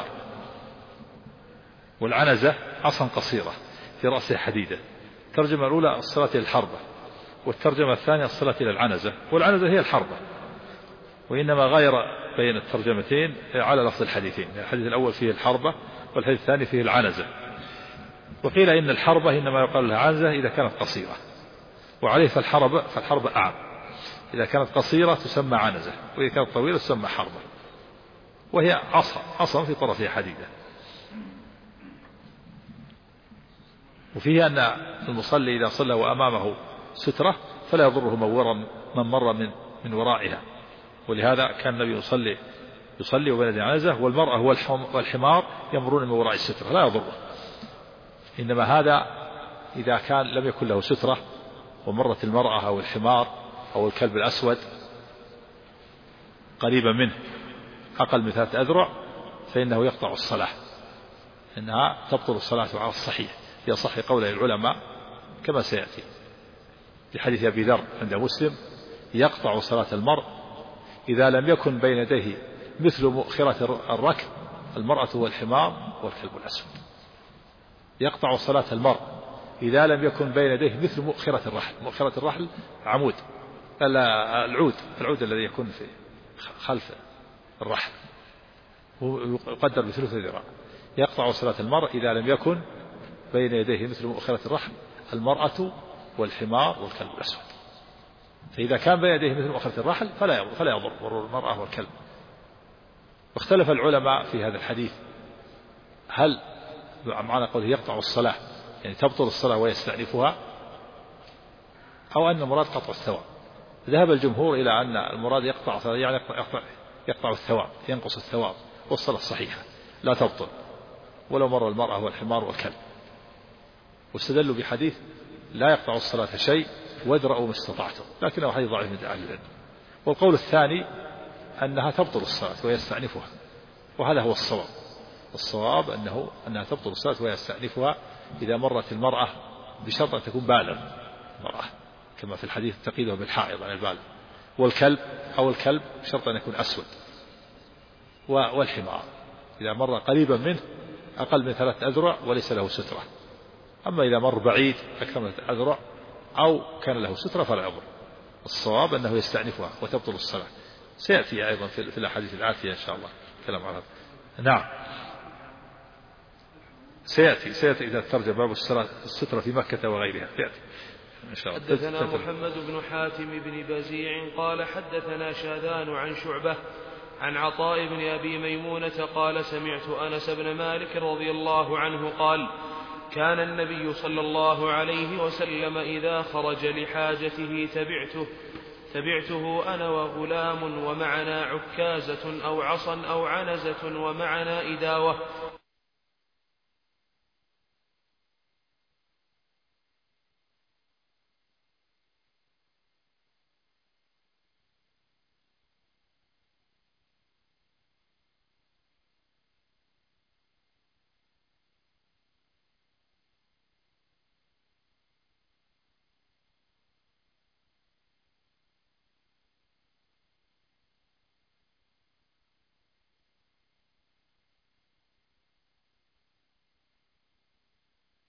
A: والعنزة عصا قصيرة في رأسها حديدة. الترجمة الأولى الصلاة إلى الحربة، والترجمة الثانية الصلاة إلى العنزة. والعنزة هي الحربة، وإنما غير بين الترجمتين على لفظ الحديثين. الحديث الأول فيه الحربة والحديث الثاني فيه العنزة. وقيل إن الحربة إنما يقال لها عنزة إذا كانت قصيرة، وعليه فالحربة أعم. إذا كانت قصيرة تسمى عنزة، وإذا كانت طويلة تسمى حربة. وهي عصا في طرفها حديدة. وفيه أن المصلي إذا صلى وأمامه سترة فلا يضره من مر من ورائها. ولهذا كان النبي يصلي وبين يديه عنزة، والمرأة والحمار يمرون من وراء السترة لا يضره. إنما هذا إذا كان لم يكن له سترة ومرت المرأة أو الحمار أو الكلب الأسود قريبا منه أقل من 3 أذرع فإنه يقطع الصلاة، إنها تبطل الصلاة على الصحيح في أصح قول العلماء كما سيأتي في حديث أبي ذر عند مسلم: يقطع صلاة المرء إذا لم يكن بين يديه مثل مؤخرة الركب المرأة والحمار والكلب الأسود. يقطع صلاة المرء إذا لم يكن بين يديه مثل مؤخرة الرحل. مؤخرة الرحل عمود العود الذي يكون في خلف الرحل يقدر بثلث ذراع. يقطع صلاة المرء إذا لم يكن بين يديه مثل مؤخرة الرحل المرأة والحمار والكلب الأسود. فإذا كان بين يديه مثل مؤخرة الرحل فلا يضر المرأة والكلب. واختلف العلماء في هذا الحديث، هل معنى قوله يقطع الصلاة يعني تبطل الصلاة ويستأنفها، أو أن المراد قطع الثواب. ذهب الجمهور إلى أن المراد يقطع صلاة يعني يقطع الثواب، ينقص الثواب، والصلاة صحيحة لا تبطل ولو مر المرأة والحمار والكلب. واستدلوا بحديث لا يقطع الصلاة شيء وادرأوا ما استطعتم، لكنه حديث ضعيف من أهل العلم. والقول الثاني أنها تبطل الصلاة ويستأنفها، وهذا هو الصواب أنها تبطل الصلاة ويستأنفها إذا مرت المرأة بشرط أن تكون بالغ المرأة كما في الحديث تقيده بالحائض عن البالغ. والكلب بشرط أن يكون أسود. والحمار إذا مر قريبا منه أقل من 3 أذرع وليس له سترة. أما إذا مر بعيد أكثر من 3 أذرع أو كان له سترة فلا يضر. الصواب أنه يستأنفها وتبطل الصلاة. سيأتي أيضا في الأحاديث الآتية إن شاء الله كلام على هذا. نعم سيأتي إذا ترجم باب السترة في مكة وغيرها سيأتي إن شاء الله.
B: حدثنا محمد بن حاتم بن بزيع قال حدثنا شاذان عن شعبة عن عطاء بن أبي ميمونة قال سمعت أنس بن مالك رضي الله عنه قال كان النبي صلى الله عليه وسلم إذا خرج لحاجته تبعته أنا وغلام ومعنا عكازة أو عصا أو عنزة ومعنا إداوة